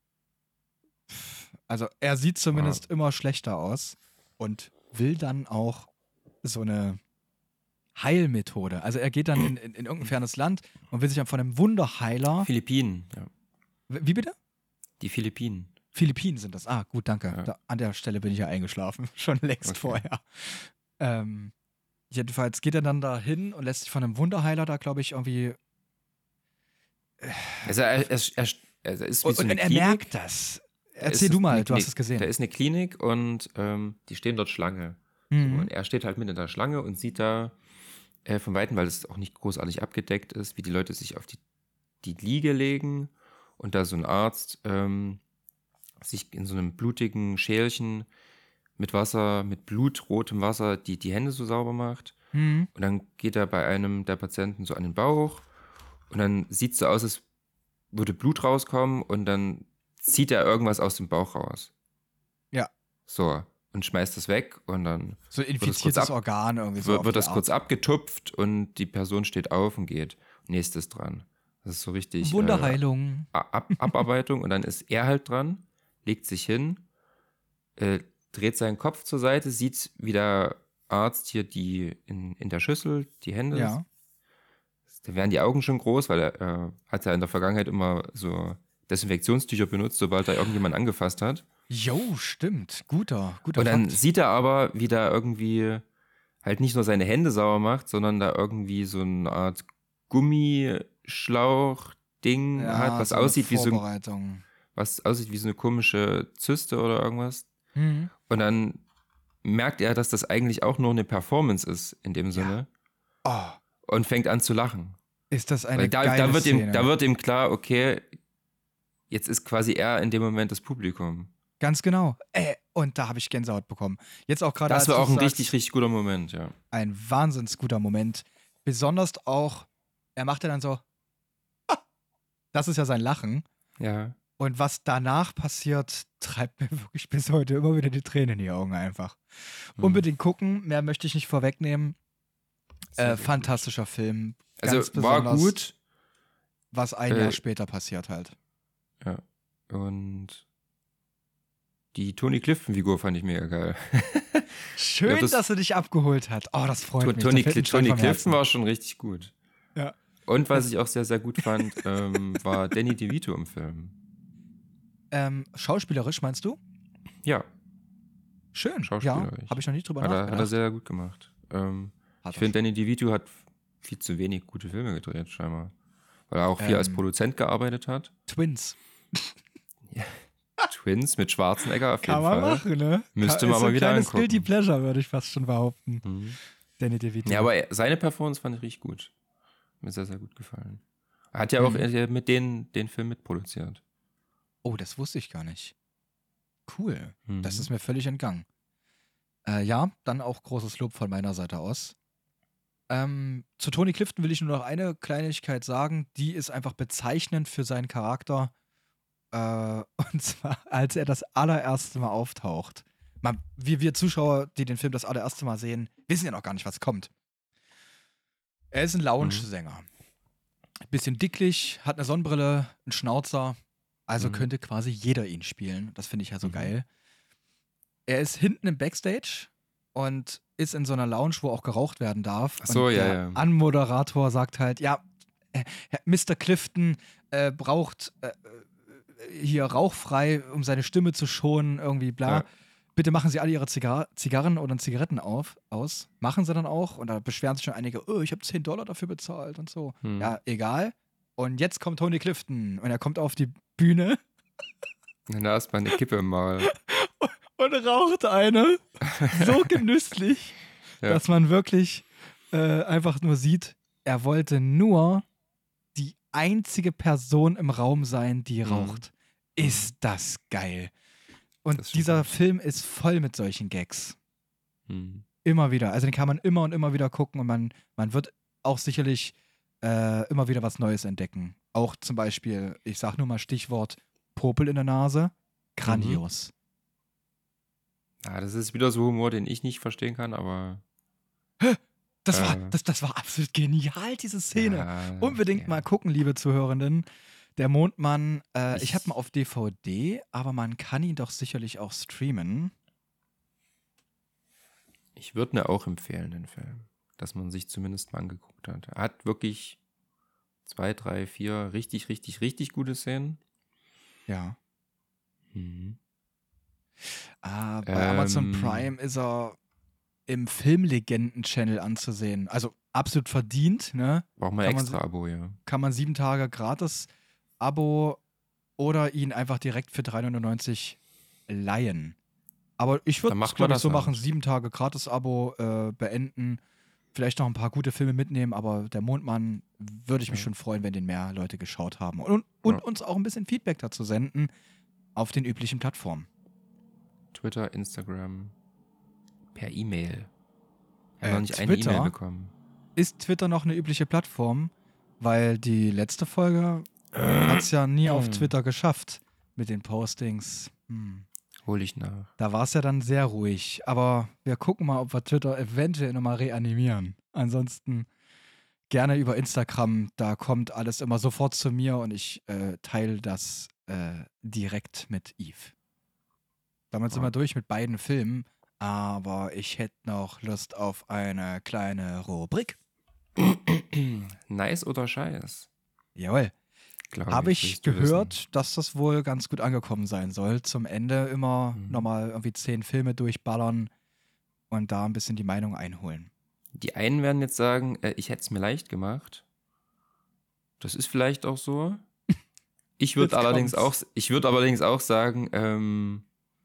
Also er sieht zumindest immer schlechter aus und will dann auch so eine Heilmethode. Also er geht dann in, in, in irgendein fernes Land und will sich dann von einem Wunderheiler. Philippinen, ja. Wie bitte? Die Philippinen. Philippinen sind das. Ah, gut, danke. Ja. Da, an der Stelle bin ich ja eingeschlafen. Schon längst Okay. vorher. Ähm, jedenfalls geht er dann da hin und lässt sich von einem Wunderheiler da, glaube ich, irgendwie. Also er, er, er, er ist wie Und, so und eine er Klinik. merkt das. Da Erzähl ist du mal, eine du hast Klinik. es gesehen. Da ist eine Klinik und ähm, die stehen dort Schlange. So, Mhm. und er steht halt mit in der Schlange und sieht da äh, von Weitem, weil es auch nicht großartig abgedeckt ist, wie die Leute sich auf die, die Liege legen und da so ein Arzt ähm, sich in so einem blutigen Schälchen mit Wasser, mit blutrotem Wasser die, die Hände so sauber macht. Mhm. Und dann geht er bei einem der Patienten so an den Bauch und dann sieht es so aus, als würde Blut rauskommen und dann zieht er irgendwas aus dem Bauch raus. Ja. So, und schmeißt es weg und dann So wird es kurz, infiziertes ab, Organ irgendwie so. wird, auf wird die das Art. kurz abgetupft und die Person steht auf und geht. Nächstes dran. Das ist so richtig Wunderheilung. äh, Ab Abarbeitung und dann ist er halt dran, legt sich hin, äh, dreht seinen Kopf zur Seite, sieht, wie der Arzt hier die in, in der Schüssel, die Hände, Ja. da werden die Augen schon groß, weil er äh, hat ja in der Vergangenheit immer so Desinfektionstücher benutzt, sobald er irgendjemand angefasst hat. Jo, stimmt. Guter, guter Und dann Fakt. sieht er aber, wie da irgendwie halt nicht nur seine Hände sauber macht, sondern da irgendwie so eine Art Gummischlauch-Ding Ja, hat, was so eine aussieht wie so ein, Vorbereitung. was aussieht wie so eine komische Zyste oder irgendwas. Mhm. Und dann merkt er, dass das eigentlich auch nur eine Performance ist, in dem Sinne. Oh, Und fängt an zu lachen. ist das eine Weil da, geile da, wird Szene. ihm, da wird ihm klar, okay, jetzt ist quasi er in dem Moment das Publikum. Ganz genau. Äh, und da habe ich Gänsehaut bekommen. Jetzt auch gerade, Das als war du auch ein sagst, richtig, richtig guter Moment, ja. ein wahnsinns guter Moment. Besonders auch, er macht ja dann so, ah, das ist ja sein Lachen. Ja. Und was danach passiert, treibt mir wirklich bis heute immer wieder die Tränen in die Augen einfach. Mhm. Unbedingt gucken, mehr möchte ich nicht vorwegnehmen. Sehr, Äh, sehr fantastischer Film. Also Ganz war besonders, gut. was ein Äh, Jahr später passiert halt. Ja. Und die Tony Clifton-Figur fand ich mega geil. Schön, Ja, das- dass er dich abgeholt hat. Oh, das freut To- mich. Tony, Da fällt ein Cli- Stein Tony vom Clifton Herzen. war schon richtig gut. Ja. Und was ich auch sehr, sehr gut fand, ähm, war Danny DeVito im Film. Ähm, schauspielerisch meinst du? Ja, Schön. Ja, Schauspielerisch. habe ich noch nicht drüber hat er, hat er nachgedacht. sehr gut gemacht. Ähm, Hat ich er finde, Danny DeVito hat viel zu wenig gute Filme gedreht, scheinbar. Weil er auch viel Ähm. als Produzent gearbeitet hat. Twins. Twins mit Schwarzenegger auf jeden Kann man Fall. machen, ne? Müsste Kann, man ist mal so ein wieder kleines angucken. Guilty Pleasure, würde ich fast schon behaupten. Mhm. Danny DeVito. Ja, aber er- seine Performance fand ich richtig gut. Mir sehr, sehr gut gefallen. Er hat ja auch Mhm. äh, mit denen den Film mitproduziert. Oh, das wusste ich gar nicht. Cool. Mhm. Das ist mir völlig entgangen. Äh, ja, dann auch großes Lob von meiner Seite aus. Ähm, zu Tony Clifton will ich nur noch eine Kleinigkeit sagen. Die ist einfach bezeichnend für seinen Charakter. Äh, und zwar, als er das allererste Mal auftaucht. Man, wir, wir Zuschauer, die den Film das allererste Mal sehen, wissen ja noch gar nicht, was kommt. Er ist ein Lounge-Sänger. Bisschen dicklich, hat eine Sonnenbrille, einen Schnauzer. Also Mhm. könnte quasi jeder ihn spielen. Das finde ich ja so Mhm. geil. Er ist hinten im Backstage und ist in so einer Lounge, wo auch geraucht werden darf. Ach so, und ja, der ja. Anmoderator sagt halt, ja, äh, Mister Clifton äh, braucht äh, äh, hier rauchfrei, um seine Stimme zu schonen, irgendwie bla. Ja. Bitte machen Sie alle Ihre Zigar Zigarren oder Zigaretten auf, aus. Machen sie dann auch. Und da beschweren sich schon einige, oh, ich habe zehn Dollar dafür bezahlt und so. Hm. Ja, egal. Und jetzt kommt Tony Clifton und er kommt auf die Bühne Und da ist mal eine Kippe im Maul. und raucht eine. So genüsslich, Ja. dass man wirklich äh, einfach nur sieht, er wollte nur die einzige Person im Raum sein, die Mhm. raucht. Ist das geil. Und Das ist schon dieser gut. Film ist voll mit solchen Gags. Hm. Immer wieder. Also den kann man immer und immer wieder gucken und man, man wird auch sicherlich äh, immer wieder was Neues entdecken. Auch zum Beispiel, ich sag nur mal Stichwort Popel in der Nase. Grandios. Ja, das ist wieder so Humor, den ich nicht verstehen kann, aber. Das, war, Äh. das, das war absolut genial, diese Szene. Ja, Unbedingt ja. mal gucken, liebe Zuhörenden. Der Mondmann, äh, ich, Ich- habe ihn auf D V D, aber man kann ihn doch sicherlich auch streamen. Ich würde mir auch empfehlen, den Film. Dass man sich zumindest mal angeguckt hat. Er hat wirklich zwei, drei, vier richtig, richtig, richtig gute Szenen. Ja. Mhm. Ah, bei Ähm. Amazon Prime ist er im Filmlegenden-Channel anzusehen. Also absolut verdient, ne? Braucht man Kann man extra Abo, ja. Kann man sieben Tage gratis Abo oder ihn einfach direkt für drei neunundneunzig leihen. Aber ich würde Dann es, macht man glaube ich, das so halt. machen, sieben Tage Gratis-Abo äh, beenden, vielleicht noch ein paar gute Filme mitnehmen, aber der Mondmann würde ich mich Ja. schon freuen, wenn den mehr Leute geschaut haben. Und, und Ja. uns auch ein bisschen Feedback dazu senden auf den üblichen Plattformen. Twitter, Instagram, Per E-Mail. Ich habe Äh, noch nicht eine Twitter? E-Mail bekommen. Ist Twitter noch eine übliche Plattform? Weil die letzte Folge hat es ja nie auf Twitter geschafft mit den Postings. Hm. Hol ich nach. Da war es ja dann sehr ruhig. Aber wir gucken mal, ob wir Twitter eventuell nochmal reanimieren. Ansonsten gerne über Instagram. Da kommt alles immer sofort zu mir und ich äh, teile das äh, direkt mit Yves. Damit sind Ja. wir durch mit beiden Filmen. Aber ich hätte noch Lust auf eine kleine Rubrik. Nice oder Scheiß? Jawohl. Glaube Habe ich willst du gehört, wissen. dass das wohl ganz gut angekommen sein soll. Zum Ende immer Mhm. nochmal irgendwie zehn Filme durchballern und da ein bisschen die Meinung einholen. Die einen werden jetzt sagen, äh, ich hätte es mir leicht gemacht. Das ist vielleicht auch so. Ich würde Jetzt allerdings auch, kommt's. ich würde allerdings auch sagen, ähm,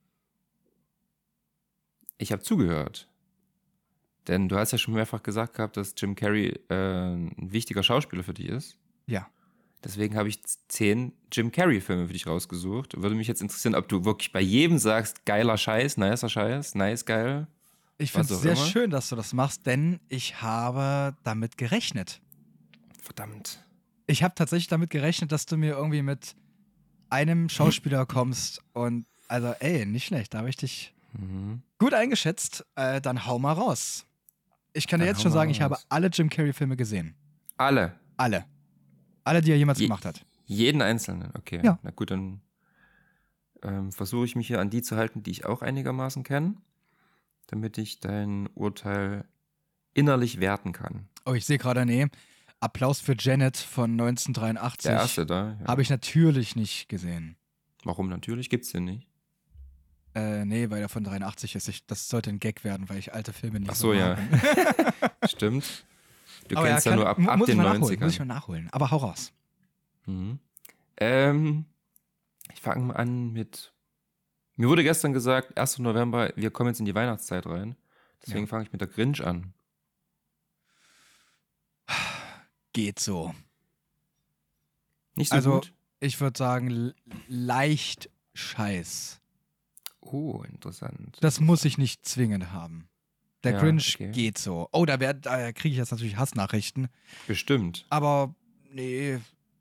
ich habe zugehört. Denn du hast ja schon mehrfach gesagt gehabt, dass Jim Carrey äh, ein wichtiger Schauspieler für dich ist. Ja. Deswegen habe ich zehn Jim Carrey-Filme für dich rausgesucht. Würde mich jetzt interessieren, ob du wirklich bei jedem sagst, geiler Scheiß, nicer Scheiß, nice, geil. Ich Was finde es auch sehr immer. schön, dass du das machst, denn ich habe damit gerechnet. Verdammt. Ich habe tatsächlich damit gerechnet, dass du mir irgendwie mit einem Schauspieler kommst und also ey, nicht schlecht, da habe ich dich Mhm. gut eingeschätzt. Äh, dann hau mal raus. Ich kann dir Dann jetzt hau schon mal sagen, ich habe raus. alle Jim Carrey-Filme gesehen. Alle. Alle. Alle, die er jemals Je- gemacht hat. Jeden einzelnen, okay. Ja. Na gut, dann ähm, versuche ich mich hier an die zu halten, die ich auch einigermaßen kenne, damit ich dein Urteil innerlich werten kann. Oh, ich sehe gerade, nee. Applaus für Janet von neunzehnhundertdreiundachtzig. Der erste da. Ja. Habe ich natürlich nicht gesehen. Warum? Natürlich gibt's den nicht. Äh, nee, weil er von dreiundachtzig ist. Ich, das sollte ein Gag werden, weil ich alte Filme nicht Ach so so, ja. mag. Stimmt. Du Aber kennst ja, kann- nur ab, mu- ab muss ich den mal nachholen, Muss ich neunzigern. mal nachholen. Aber hau raus. Mhm. Ähm, ich fange mal an mit. Mir wurde gestern gesagt, erster November, wir kommen jetzt in die Weihnachtszeit rein. Deswegen Ja. fange ich mit der Grinch an. Geht so. Nicht so Also- gut? Ich würde sagen, l- leicht Scheiß. Oh, interessant. Das muss ich nicht zwingend haben. Der Ja, Grinch okay. geht so. Oh, da, werd- da kriege ich jetzt natürlich Hassnachrichten. Bestimmt. Aber nee.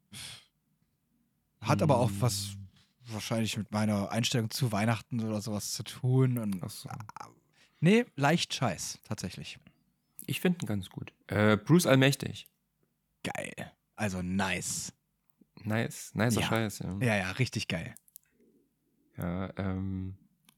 Hat aber auch Hm. was wahrscheinlich mit meiner Einstellung zu Weihnachten oder sowas zu tun. Und Ach so. nee, leicht Scheiß, tatsächlich. Ich finde ihn ganz gut. Äh, Bruce Allmächtig. Geil. Also nice. Nice, nicer Ja. Scheiß, ja. Ja, ja, richtig geil. Ja, ähm.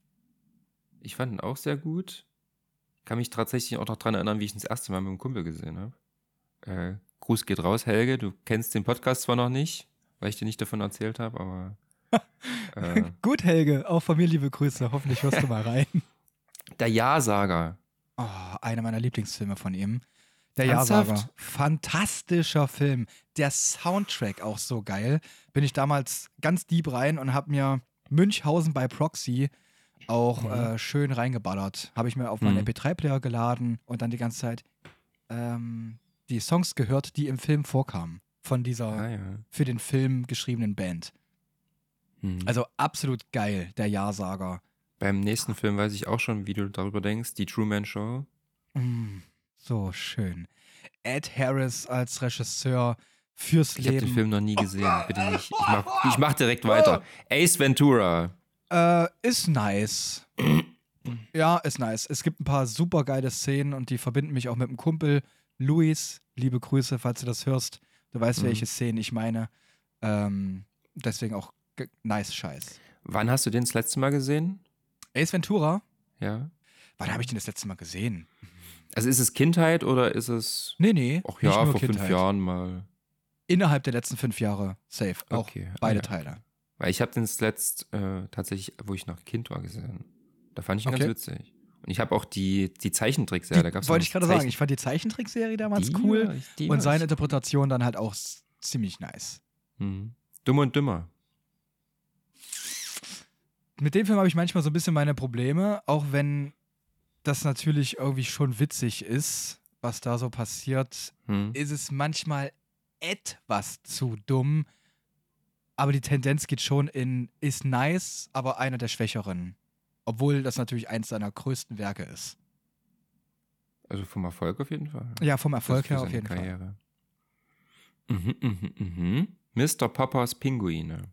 Ich fand ihn auch sehr gut. Kann mich tatsächlich auch noch dran erinnern, wie ich ihn das erste Mal mit einem Kumpel gesehen habe. Äh, Gruß geht raus, Helge. Du kennst den Podcast zwar noch nicht, weil ich dir nicht davon erzählt habe, aber. äh, Gut, Helge. Auch von mir liebe Grüße. Hoffentlich hörst du mal rein. der Ja-Sager. Oh, einer meiner Lieblingsfilme von ihm. Der Ernsthaft? Ja-Sager. Fantastischer Film. Der Soundtrack auch so geil. Bin ich damals ganz deep rein und habe mir Münchhausen bei Proxy auch Mhm. äh, schön reingeballert. Habe ich mir auf meinen Mhm. M P drei Player geladen und dann die ganze Zeit ähm, die Songs gehört, die im Film vorkamen. Von dieser Ah, ja. für den Film geschriebenen Band. Hm. Also absolut geil, der Ja-Sager. Beim nächsten Film weiß ich auch schon, wie du darüber denkst. Die Truman Show. Mm, so schön. Ed Harris als Regisseur fürs Ich habe Leben. den Film noch nie gesehen. Bitte nicht. Ich mach, ich mach direkt weiter. Ace Ventura. Äh, ist nice. Ja, ist nice. Es gibt ein paar super geile Szenen und die verbinden mich auch mit einem Kumpel. Luis, liebe Grüße, falls du das hörst. Du weißt, Mhm. welche Szenen ich meine. Ähm, deswegen auch ge- nice Scheiß. Wann hast du den das letzte Mal gesehen? Ace Ventura? Ja. Wann habe ich den das letzte Mal gesehen? Also ist es Kindheit oder ist es. Nee, nee. Ach nicht ja, nur vor Kindheit. fünf Jahren mal. Innerhalb der letzten fünf Jahre. Safe. Auch Okay. ah, beide ja, Teile. okay. Weil ich habe den das letzt äh, tatsächlich, wo ich noch Kind war, gesehen. Da fand ich ihn Okay. ganz witzig. Und ich habe auch die, die Zeichentrickserie. da Die, gab's wollte noch ich gerade Zeichen- sagen. Ich fand die Zeichentrickserie damals Die cool. war- die Und war seine echt- Interpretation dann halt auch s- ziemlich nice. Mhm. Dumm und Dümmer. Mit dem Film habe ich manchmal so ein bisschen meine Probleme, auch wenn das natürlich irgendwie schon witzig ist, was da so passiert, Hm. ist es manchmal etwas zu dumm. Aber die Tendenz geht schon in, ist nice, aber einer der schwächeren. Obwohl das natürlich eins seiner größten Werke ist. Also vom Erfolg auf jeden Fall. Ja, vom Erfolg her Also auf für jeden seine Fall. Karriere. Mhm, mhm, mhm. Mister Poppers Pinguine.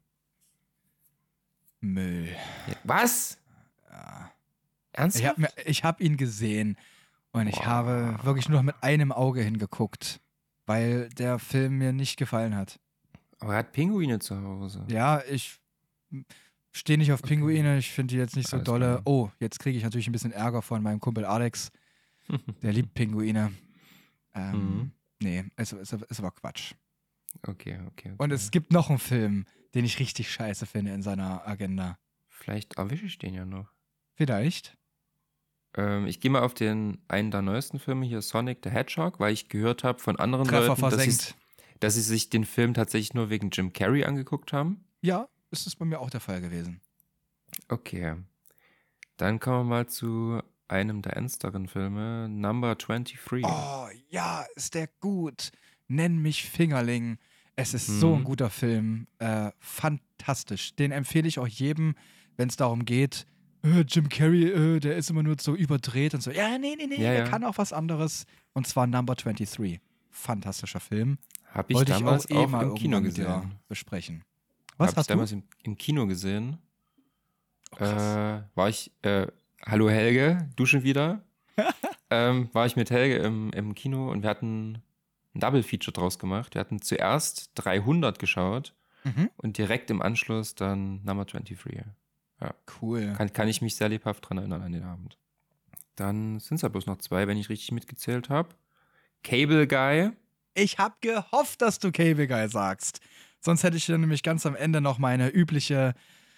Müll. Ja, was? Ja. Ich Ernsthaft? habe ich hab ihn gesehen und ich Boah. habe wirklich nur mit einem Auge hingeguckt, weil der Film mir nicht gefallen hat. Aber er hat Pinguine zu Hause. Ja, ich stehe nicht auf Okay. Pinguine, ich finde die jetzt nicht so Alles dolle. klar. Oh, jetzt kriege ich natürlich ein bisschen Ärger von meinem Kumpel Alex. Der liebt Pinguine. Ähm, Mhm. Nee, es, es, es war Quatsch. Okay, okay, okay. Und es gibt noch einen Film, den ich richtig scheiße finde in seiner Agenda. Vielleicht erwische ich den ja noch. Vielleicht? Ähm, ich gehe mal auf den einen der neuesten Filme hier, Sonic the Hedgehog, weil ich gehört habe von anderen Treffer Leuten, dass sie, versenkt. dass sie sich den Film tatsächlich nur wegen Jim Carrey angeguckt haben. Ja, ist es bei mir auch der Fall gewesen. Okay. Dann kommen wir mal zu einem der ernsteren Filme, Number dreiundzwanzig. Oh, ja, ist der gut. Nenn mich Fingerling. Es ist so ein Mhm. guter Film. Äh, fantastisch. Den empfehle ich auch jedem, wenn es darum geht, äh, Jim Carrey, äh, der ist immer nur so überdreht und so. Ja, nee, nee, nee, Ja, der ja. kann auch was anderes. Und zwar Number dreiundzwanzig. Fantastischer Film. Habe ich Wollte ich damals auch eh auch mal im Kino irgendwann mit dir gesehen. besprechen. Was Habe ich hast du? damals im, im Kino gesehen. Oh, krass. Äh, war ich, äh, hallo Helge, du schon wieder? ähm, war ich mit Helge im, im Kino und wir hatten ein Double-Feature draus gemacht. Wir hatten zuerst dreihundert geschaut Mhm. und direkt im Anschluss dann Number dreiundzwanzig. Cool. Kann, kann ich mich sehr lebhaft dran erinnern an den Abend. Dann sind es ja bloß noch zwei, wenn ich richtig mitgezählt habe. Cable Guy. Ich habe gehofft, dass du Cable Guy sagst. Sonst hätte ich dir nämlich ganz am Ende noch meine übliche,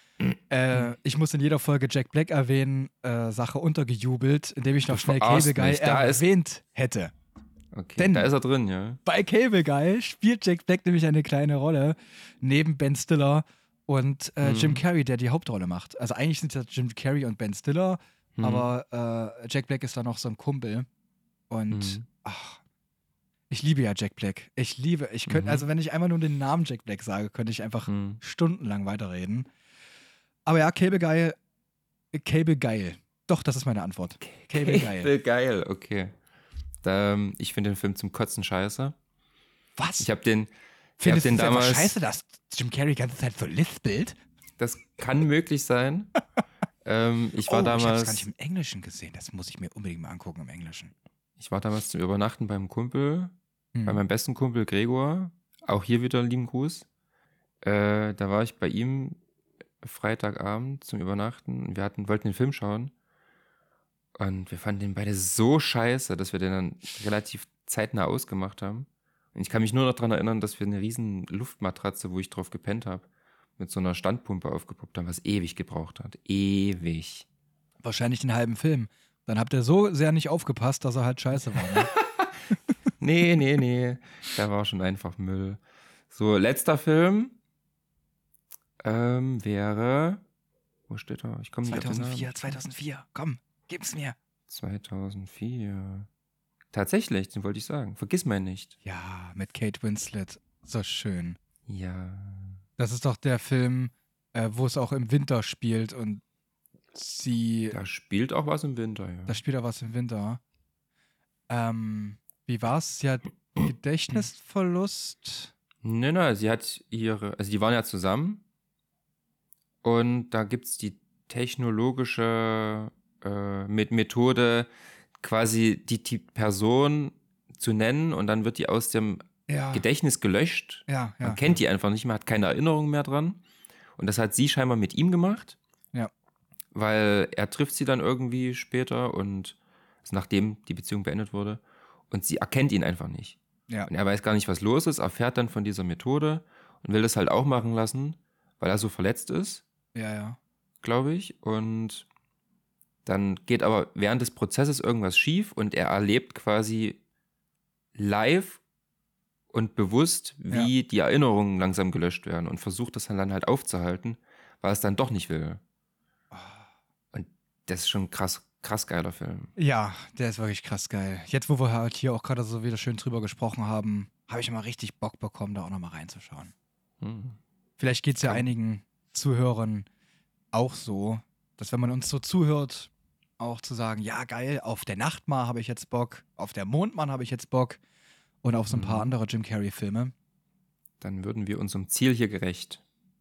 äh, ich muss in jeder Folge Jack Black erwähnen, äh, Sache untergejubelt, indem ich noch Du schnell verarschst Cable Guy mich, da ist- erwähnt hätte. Okay, Denn- da ist er drin, ja. Bei Cable Guy spielt Jack Black nämlich eine kleine Rolle, neben Ben Stiller und äh, Mhm. Jim Carrey, der die Hauptrolle macht. Also eigentlich sind es ja Jim Carrey und Ben Stiller, Mhm. aber äh, Jack Black ist da noch so ein Kumpel. Und Mhm. ach, ich liebe ja Jack Black. Ich liebe, ich könnte, Mhm. also wenn ich einmal nur den Namen Jack Black sage, könnte ich einfach Mhm. stundenlang weiterreden. Aber ja, Cable Guy, äh, Cable geil. Doch, das ist meine Antwort. Cable geil. Cable geil, okay. Da, ähm, ich finde den Film zum Kotzen scheiße. Was? Ich habe den, ich hab Findest den du es einfach damals. scheiße, dass Jim Carrey die ganze Zeit so lispelt? Das kann möglich sein. ähm, ich war oh, ich habe es damals. gar nicht im Englischen gesehen. Das muss ich mir unbedingt mal angucken im Englischen. Ich war damals zum Übernachten beim Kumpel, Hm. bei meinem besten Kumpel Gregor. Auch hier wieder einen lieben Gruß. Äh, da war ich bei ihm Freitagabend zum Übernachten und wir hatten, wollten den Film schauen. Und wir fanden den beide so scheiße, dass wir den dann relativ zeitnah ausgemacht haben. Und ich kann mich nur noch daran erinnern, dass wir eine riesen Luftmatratze, wo ich drauf gepennt habe, mit so einer Standpumpe aufgepumpt haben, was ewig gebraucht hat. Ewig. Wahrscheinlich den halben Film. Dann habt ihr so sehr nicht aufgepasst, dass er halt scheiße war. Ne? Nee, nee, nee. Der war schon einfach Müll. So, letzter Film ähm, wäre. Wo steht er? Ich komme nicht auf den Namen. zweitausendvier, zweitausendvier. Komm, gib's mir. zweitausendvier. Tatsächlich, den wollte ich sagen. Vergiss mal nicht. Ja, mit Kate Winslet. So schön. Ja. Das ist doch der Film, äh, wo es auch im Winter spielt und sie. Da spielt auch was im Winter, ja. Da spielt er was im Winter. Ähm, wie war's? Sie hat Gedächtnisverlust. Nein, nein, sie hat ihre. Also, die waren ja zusammen. Und da gibt es die technologische äh, mit Methode, quasi die, die Person zu nennen und dann wird die aus dem Ja. Gedächtnis gelöscht. Ja, ja. Man kennt die einfach nicht mehr, hat keine Erinnerung mehr dran. Und das hat sie scheinbar mit ihm gemacht. Ja. Weil er trifft sie dann irgendwie später und also nachdem die Beziehung beendet wurde. Und sie erkennt ihn einfach nicht. Ja. Und er weiß gar nicht, was los ist, erfährt dann von dieser Methode und will das halt auch machen lassen, weil er so verletzt ist, Ja, ja. glaube ich. Und dann geht aber während des Prozesses irgendwas schief und er erlebt quasi live und bewusst, wie die Erinnerungen langsam gelöscht werden und versucht das dann halt aufzuhalten, weil es dann doch nicht will. Und das ist schon ein krass, krass geiler Film. Ja, der ist wirklich krass geil. Jetzt, wo wir halt hier auch gerade so wieder schön drüber gesprochen haben, habe ich mal richtig Bock bekommen, da auch nochmal reinzuschauen. Hm. Vielleicht geht es ja Kann- einigen Zuhörern auch so, dass wenn man uns so zuhört, auch zu sagen, ja geil, auf der Nachtmar habe ich jetzt Bock, auf der Mondmann habe ich jetzt Bock und auf so ein paar Mhm. andere Jim Carrey-Filme. Dann würden wir unserem Ziel hier gerecht.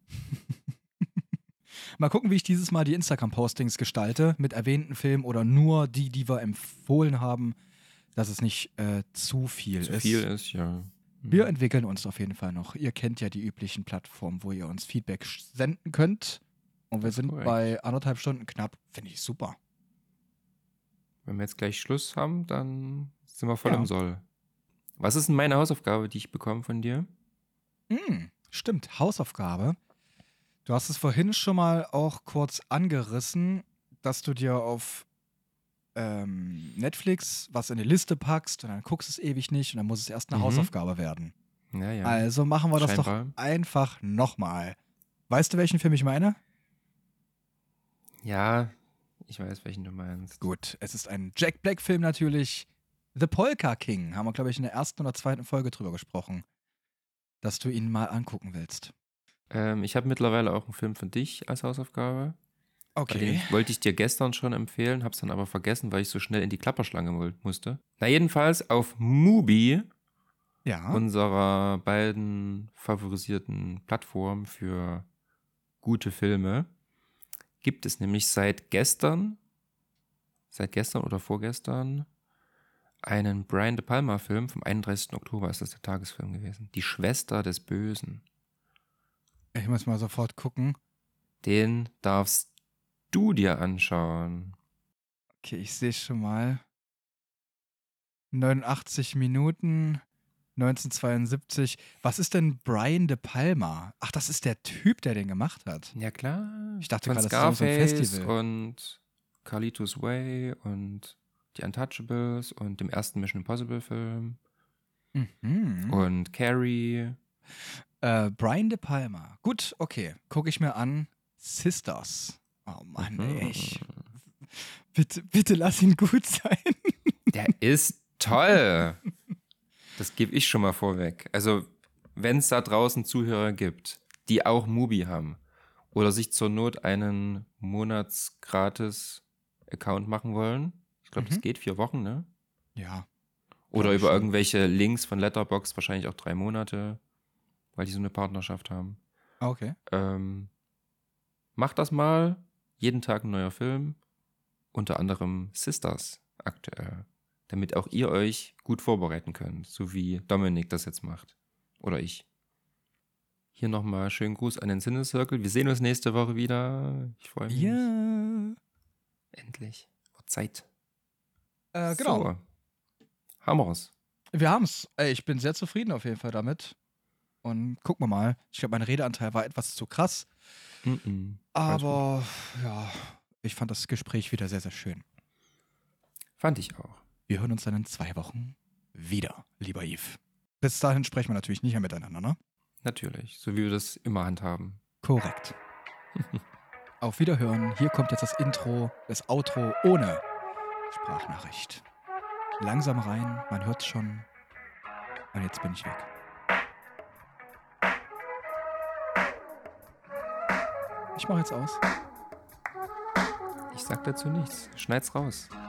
Mal gucken, wie ich dieses Mal die Instagram-Postings gestalte, mit erwähnten Filmen oder nur die, die wir empfohlen haben, dass es nicht äh, zu viel Zu ist. viel ist, ja. Mhm. Wir entwickeln uns auf jeden Fall noch. Ihr kennt ja die üblichen Plattformen, wo ihr uns Feedback sch- senden könnt. Und wir Das ist sind korrekt. bei anderthalb Stunden knapp. Finde ich super. Wenn wir jetzt gleich Schluss haben, dann sind wir voll Ja. im Soll. Was ist denn meine Hausaufgabe, die ich bekomme von dir? Hm, stimmt, Hausaufgabe. Du hast es vorhin schon mal auch kurz angerissen, dass du dir auf ähm, Netflix was in die Liste packst und dann guckst es ewig nicht und dann muss es erst eine Mhm. Hausaufgabe werden. Ja, ja. Also machen wir das Scheinbar. doch einfach nochmal. Weißt du, welchen Film ich meine? Ja, ich weiß, welchen du meinst. Gut, es ist ein Jack Black-Film natürlich. The Polka King. Haben wir, glaube ich, in der ersten oder zweiten Folge drüber gesprochen. Dass du ihn mal angucken willst. Ähm, ich habe mittlerweile auch einen Film für dich als Hausaufgabe. Weil Den Okay. wollte ich dir gestern schon empfehlen, hab's dann aber vergessen, weil ich so schnell in die Klapperschlange mul- musste. Na, jedenfalls auf Mubi, Ja. unserer beiden favorisierten Plattformen für gute Filme, gibt es nämlich seit gestern, seit gestern oder vorgestern, einen Brian De Palma-Film vom einunddreißigsten Oktober, ist das der Tagesfilm gewesen. Die Schwester des Bösen. Ich muss mal sofort gucken. Den darfst du dir anschauen. Okay, ich sehe schon mal. neunundachtzig Minuten, neunzehnhundertzweiundsiebzig. Was ist denn Brian De Palma? Ach, das ist der Typ, der den gemacht hat. Ja, klar. Ich dachte Von gerade, das ist so ein Scarface Festival. und Carlitos Way und die Untouchables und dem ersten Mission Impossible Film Mhm. und Carrie. Äh, Brian De Palma. Gut, okay. Gucke ich mir an. Sisters. Oh Mann, ey. Ich, bitte, bitte lass ihn gut sein. Der ist toll. Das gebe ich schon mal vorweg. Also, wenn es da draußen Zuhörer gibt, die auch Mubi haben oder sich zur Not einen Monatsgratis-Account machen wollen, ich glaube, das Mhm. geht vier Wochen, ne? Ja. Oder Glaub ich über schon. irgendwelche Links von Letterboxd, wahrscheinlich auch drei Monate, weil die so eine Partnerschaft haben. Okay. Ähm, macht das mal. Jeden Tag ein neuer Film. Unter anderem Sisters aktuell. Damit auch ihr euch gut vorbereiten könnt. So wie Dominik das jetzt macht. Oder ich. Hier nochmal schönen Gruß an den Cinecircle. Wir sehen uns nächste Woche wieder. Ich freue mich. Ja. Endlich. Wird Zeit. Äh, genau. So. Haben wir's. Wir haben's. Ey, ich bin sehr zufrieden auf jeden Fall damit. Und gucken wir mal. Ich glaube, mein Redeanteil war etwas zu krass. Mm-mm. Alles gut. Aber ja, ich fand das Gespräch wieder sehr, sehr schön. Fand ich auch. Wir hören uns dann in zwei Wochen wieder, lieber Yves. Bis dahin sprechen wir natürlich nicht mehr miteinander, ne? Natürlich. So wie wir das immer handhaben. Korrekt. Auf Wiederhören. Hier kommt jetzt das Intro, das Outro ohne Sprachnachricht. Langsam rein, man hört's schon. Und jetzt bin ich weg. Ich mach jetzt aus. Ich sag dazu nichts. Schneid's raus.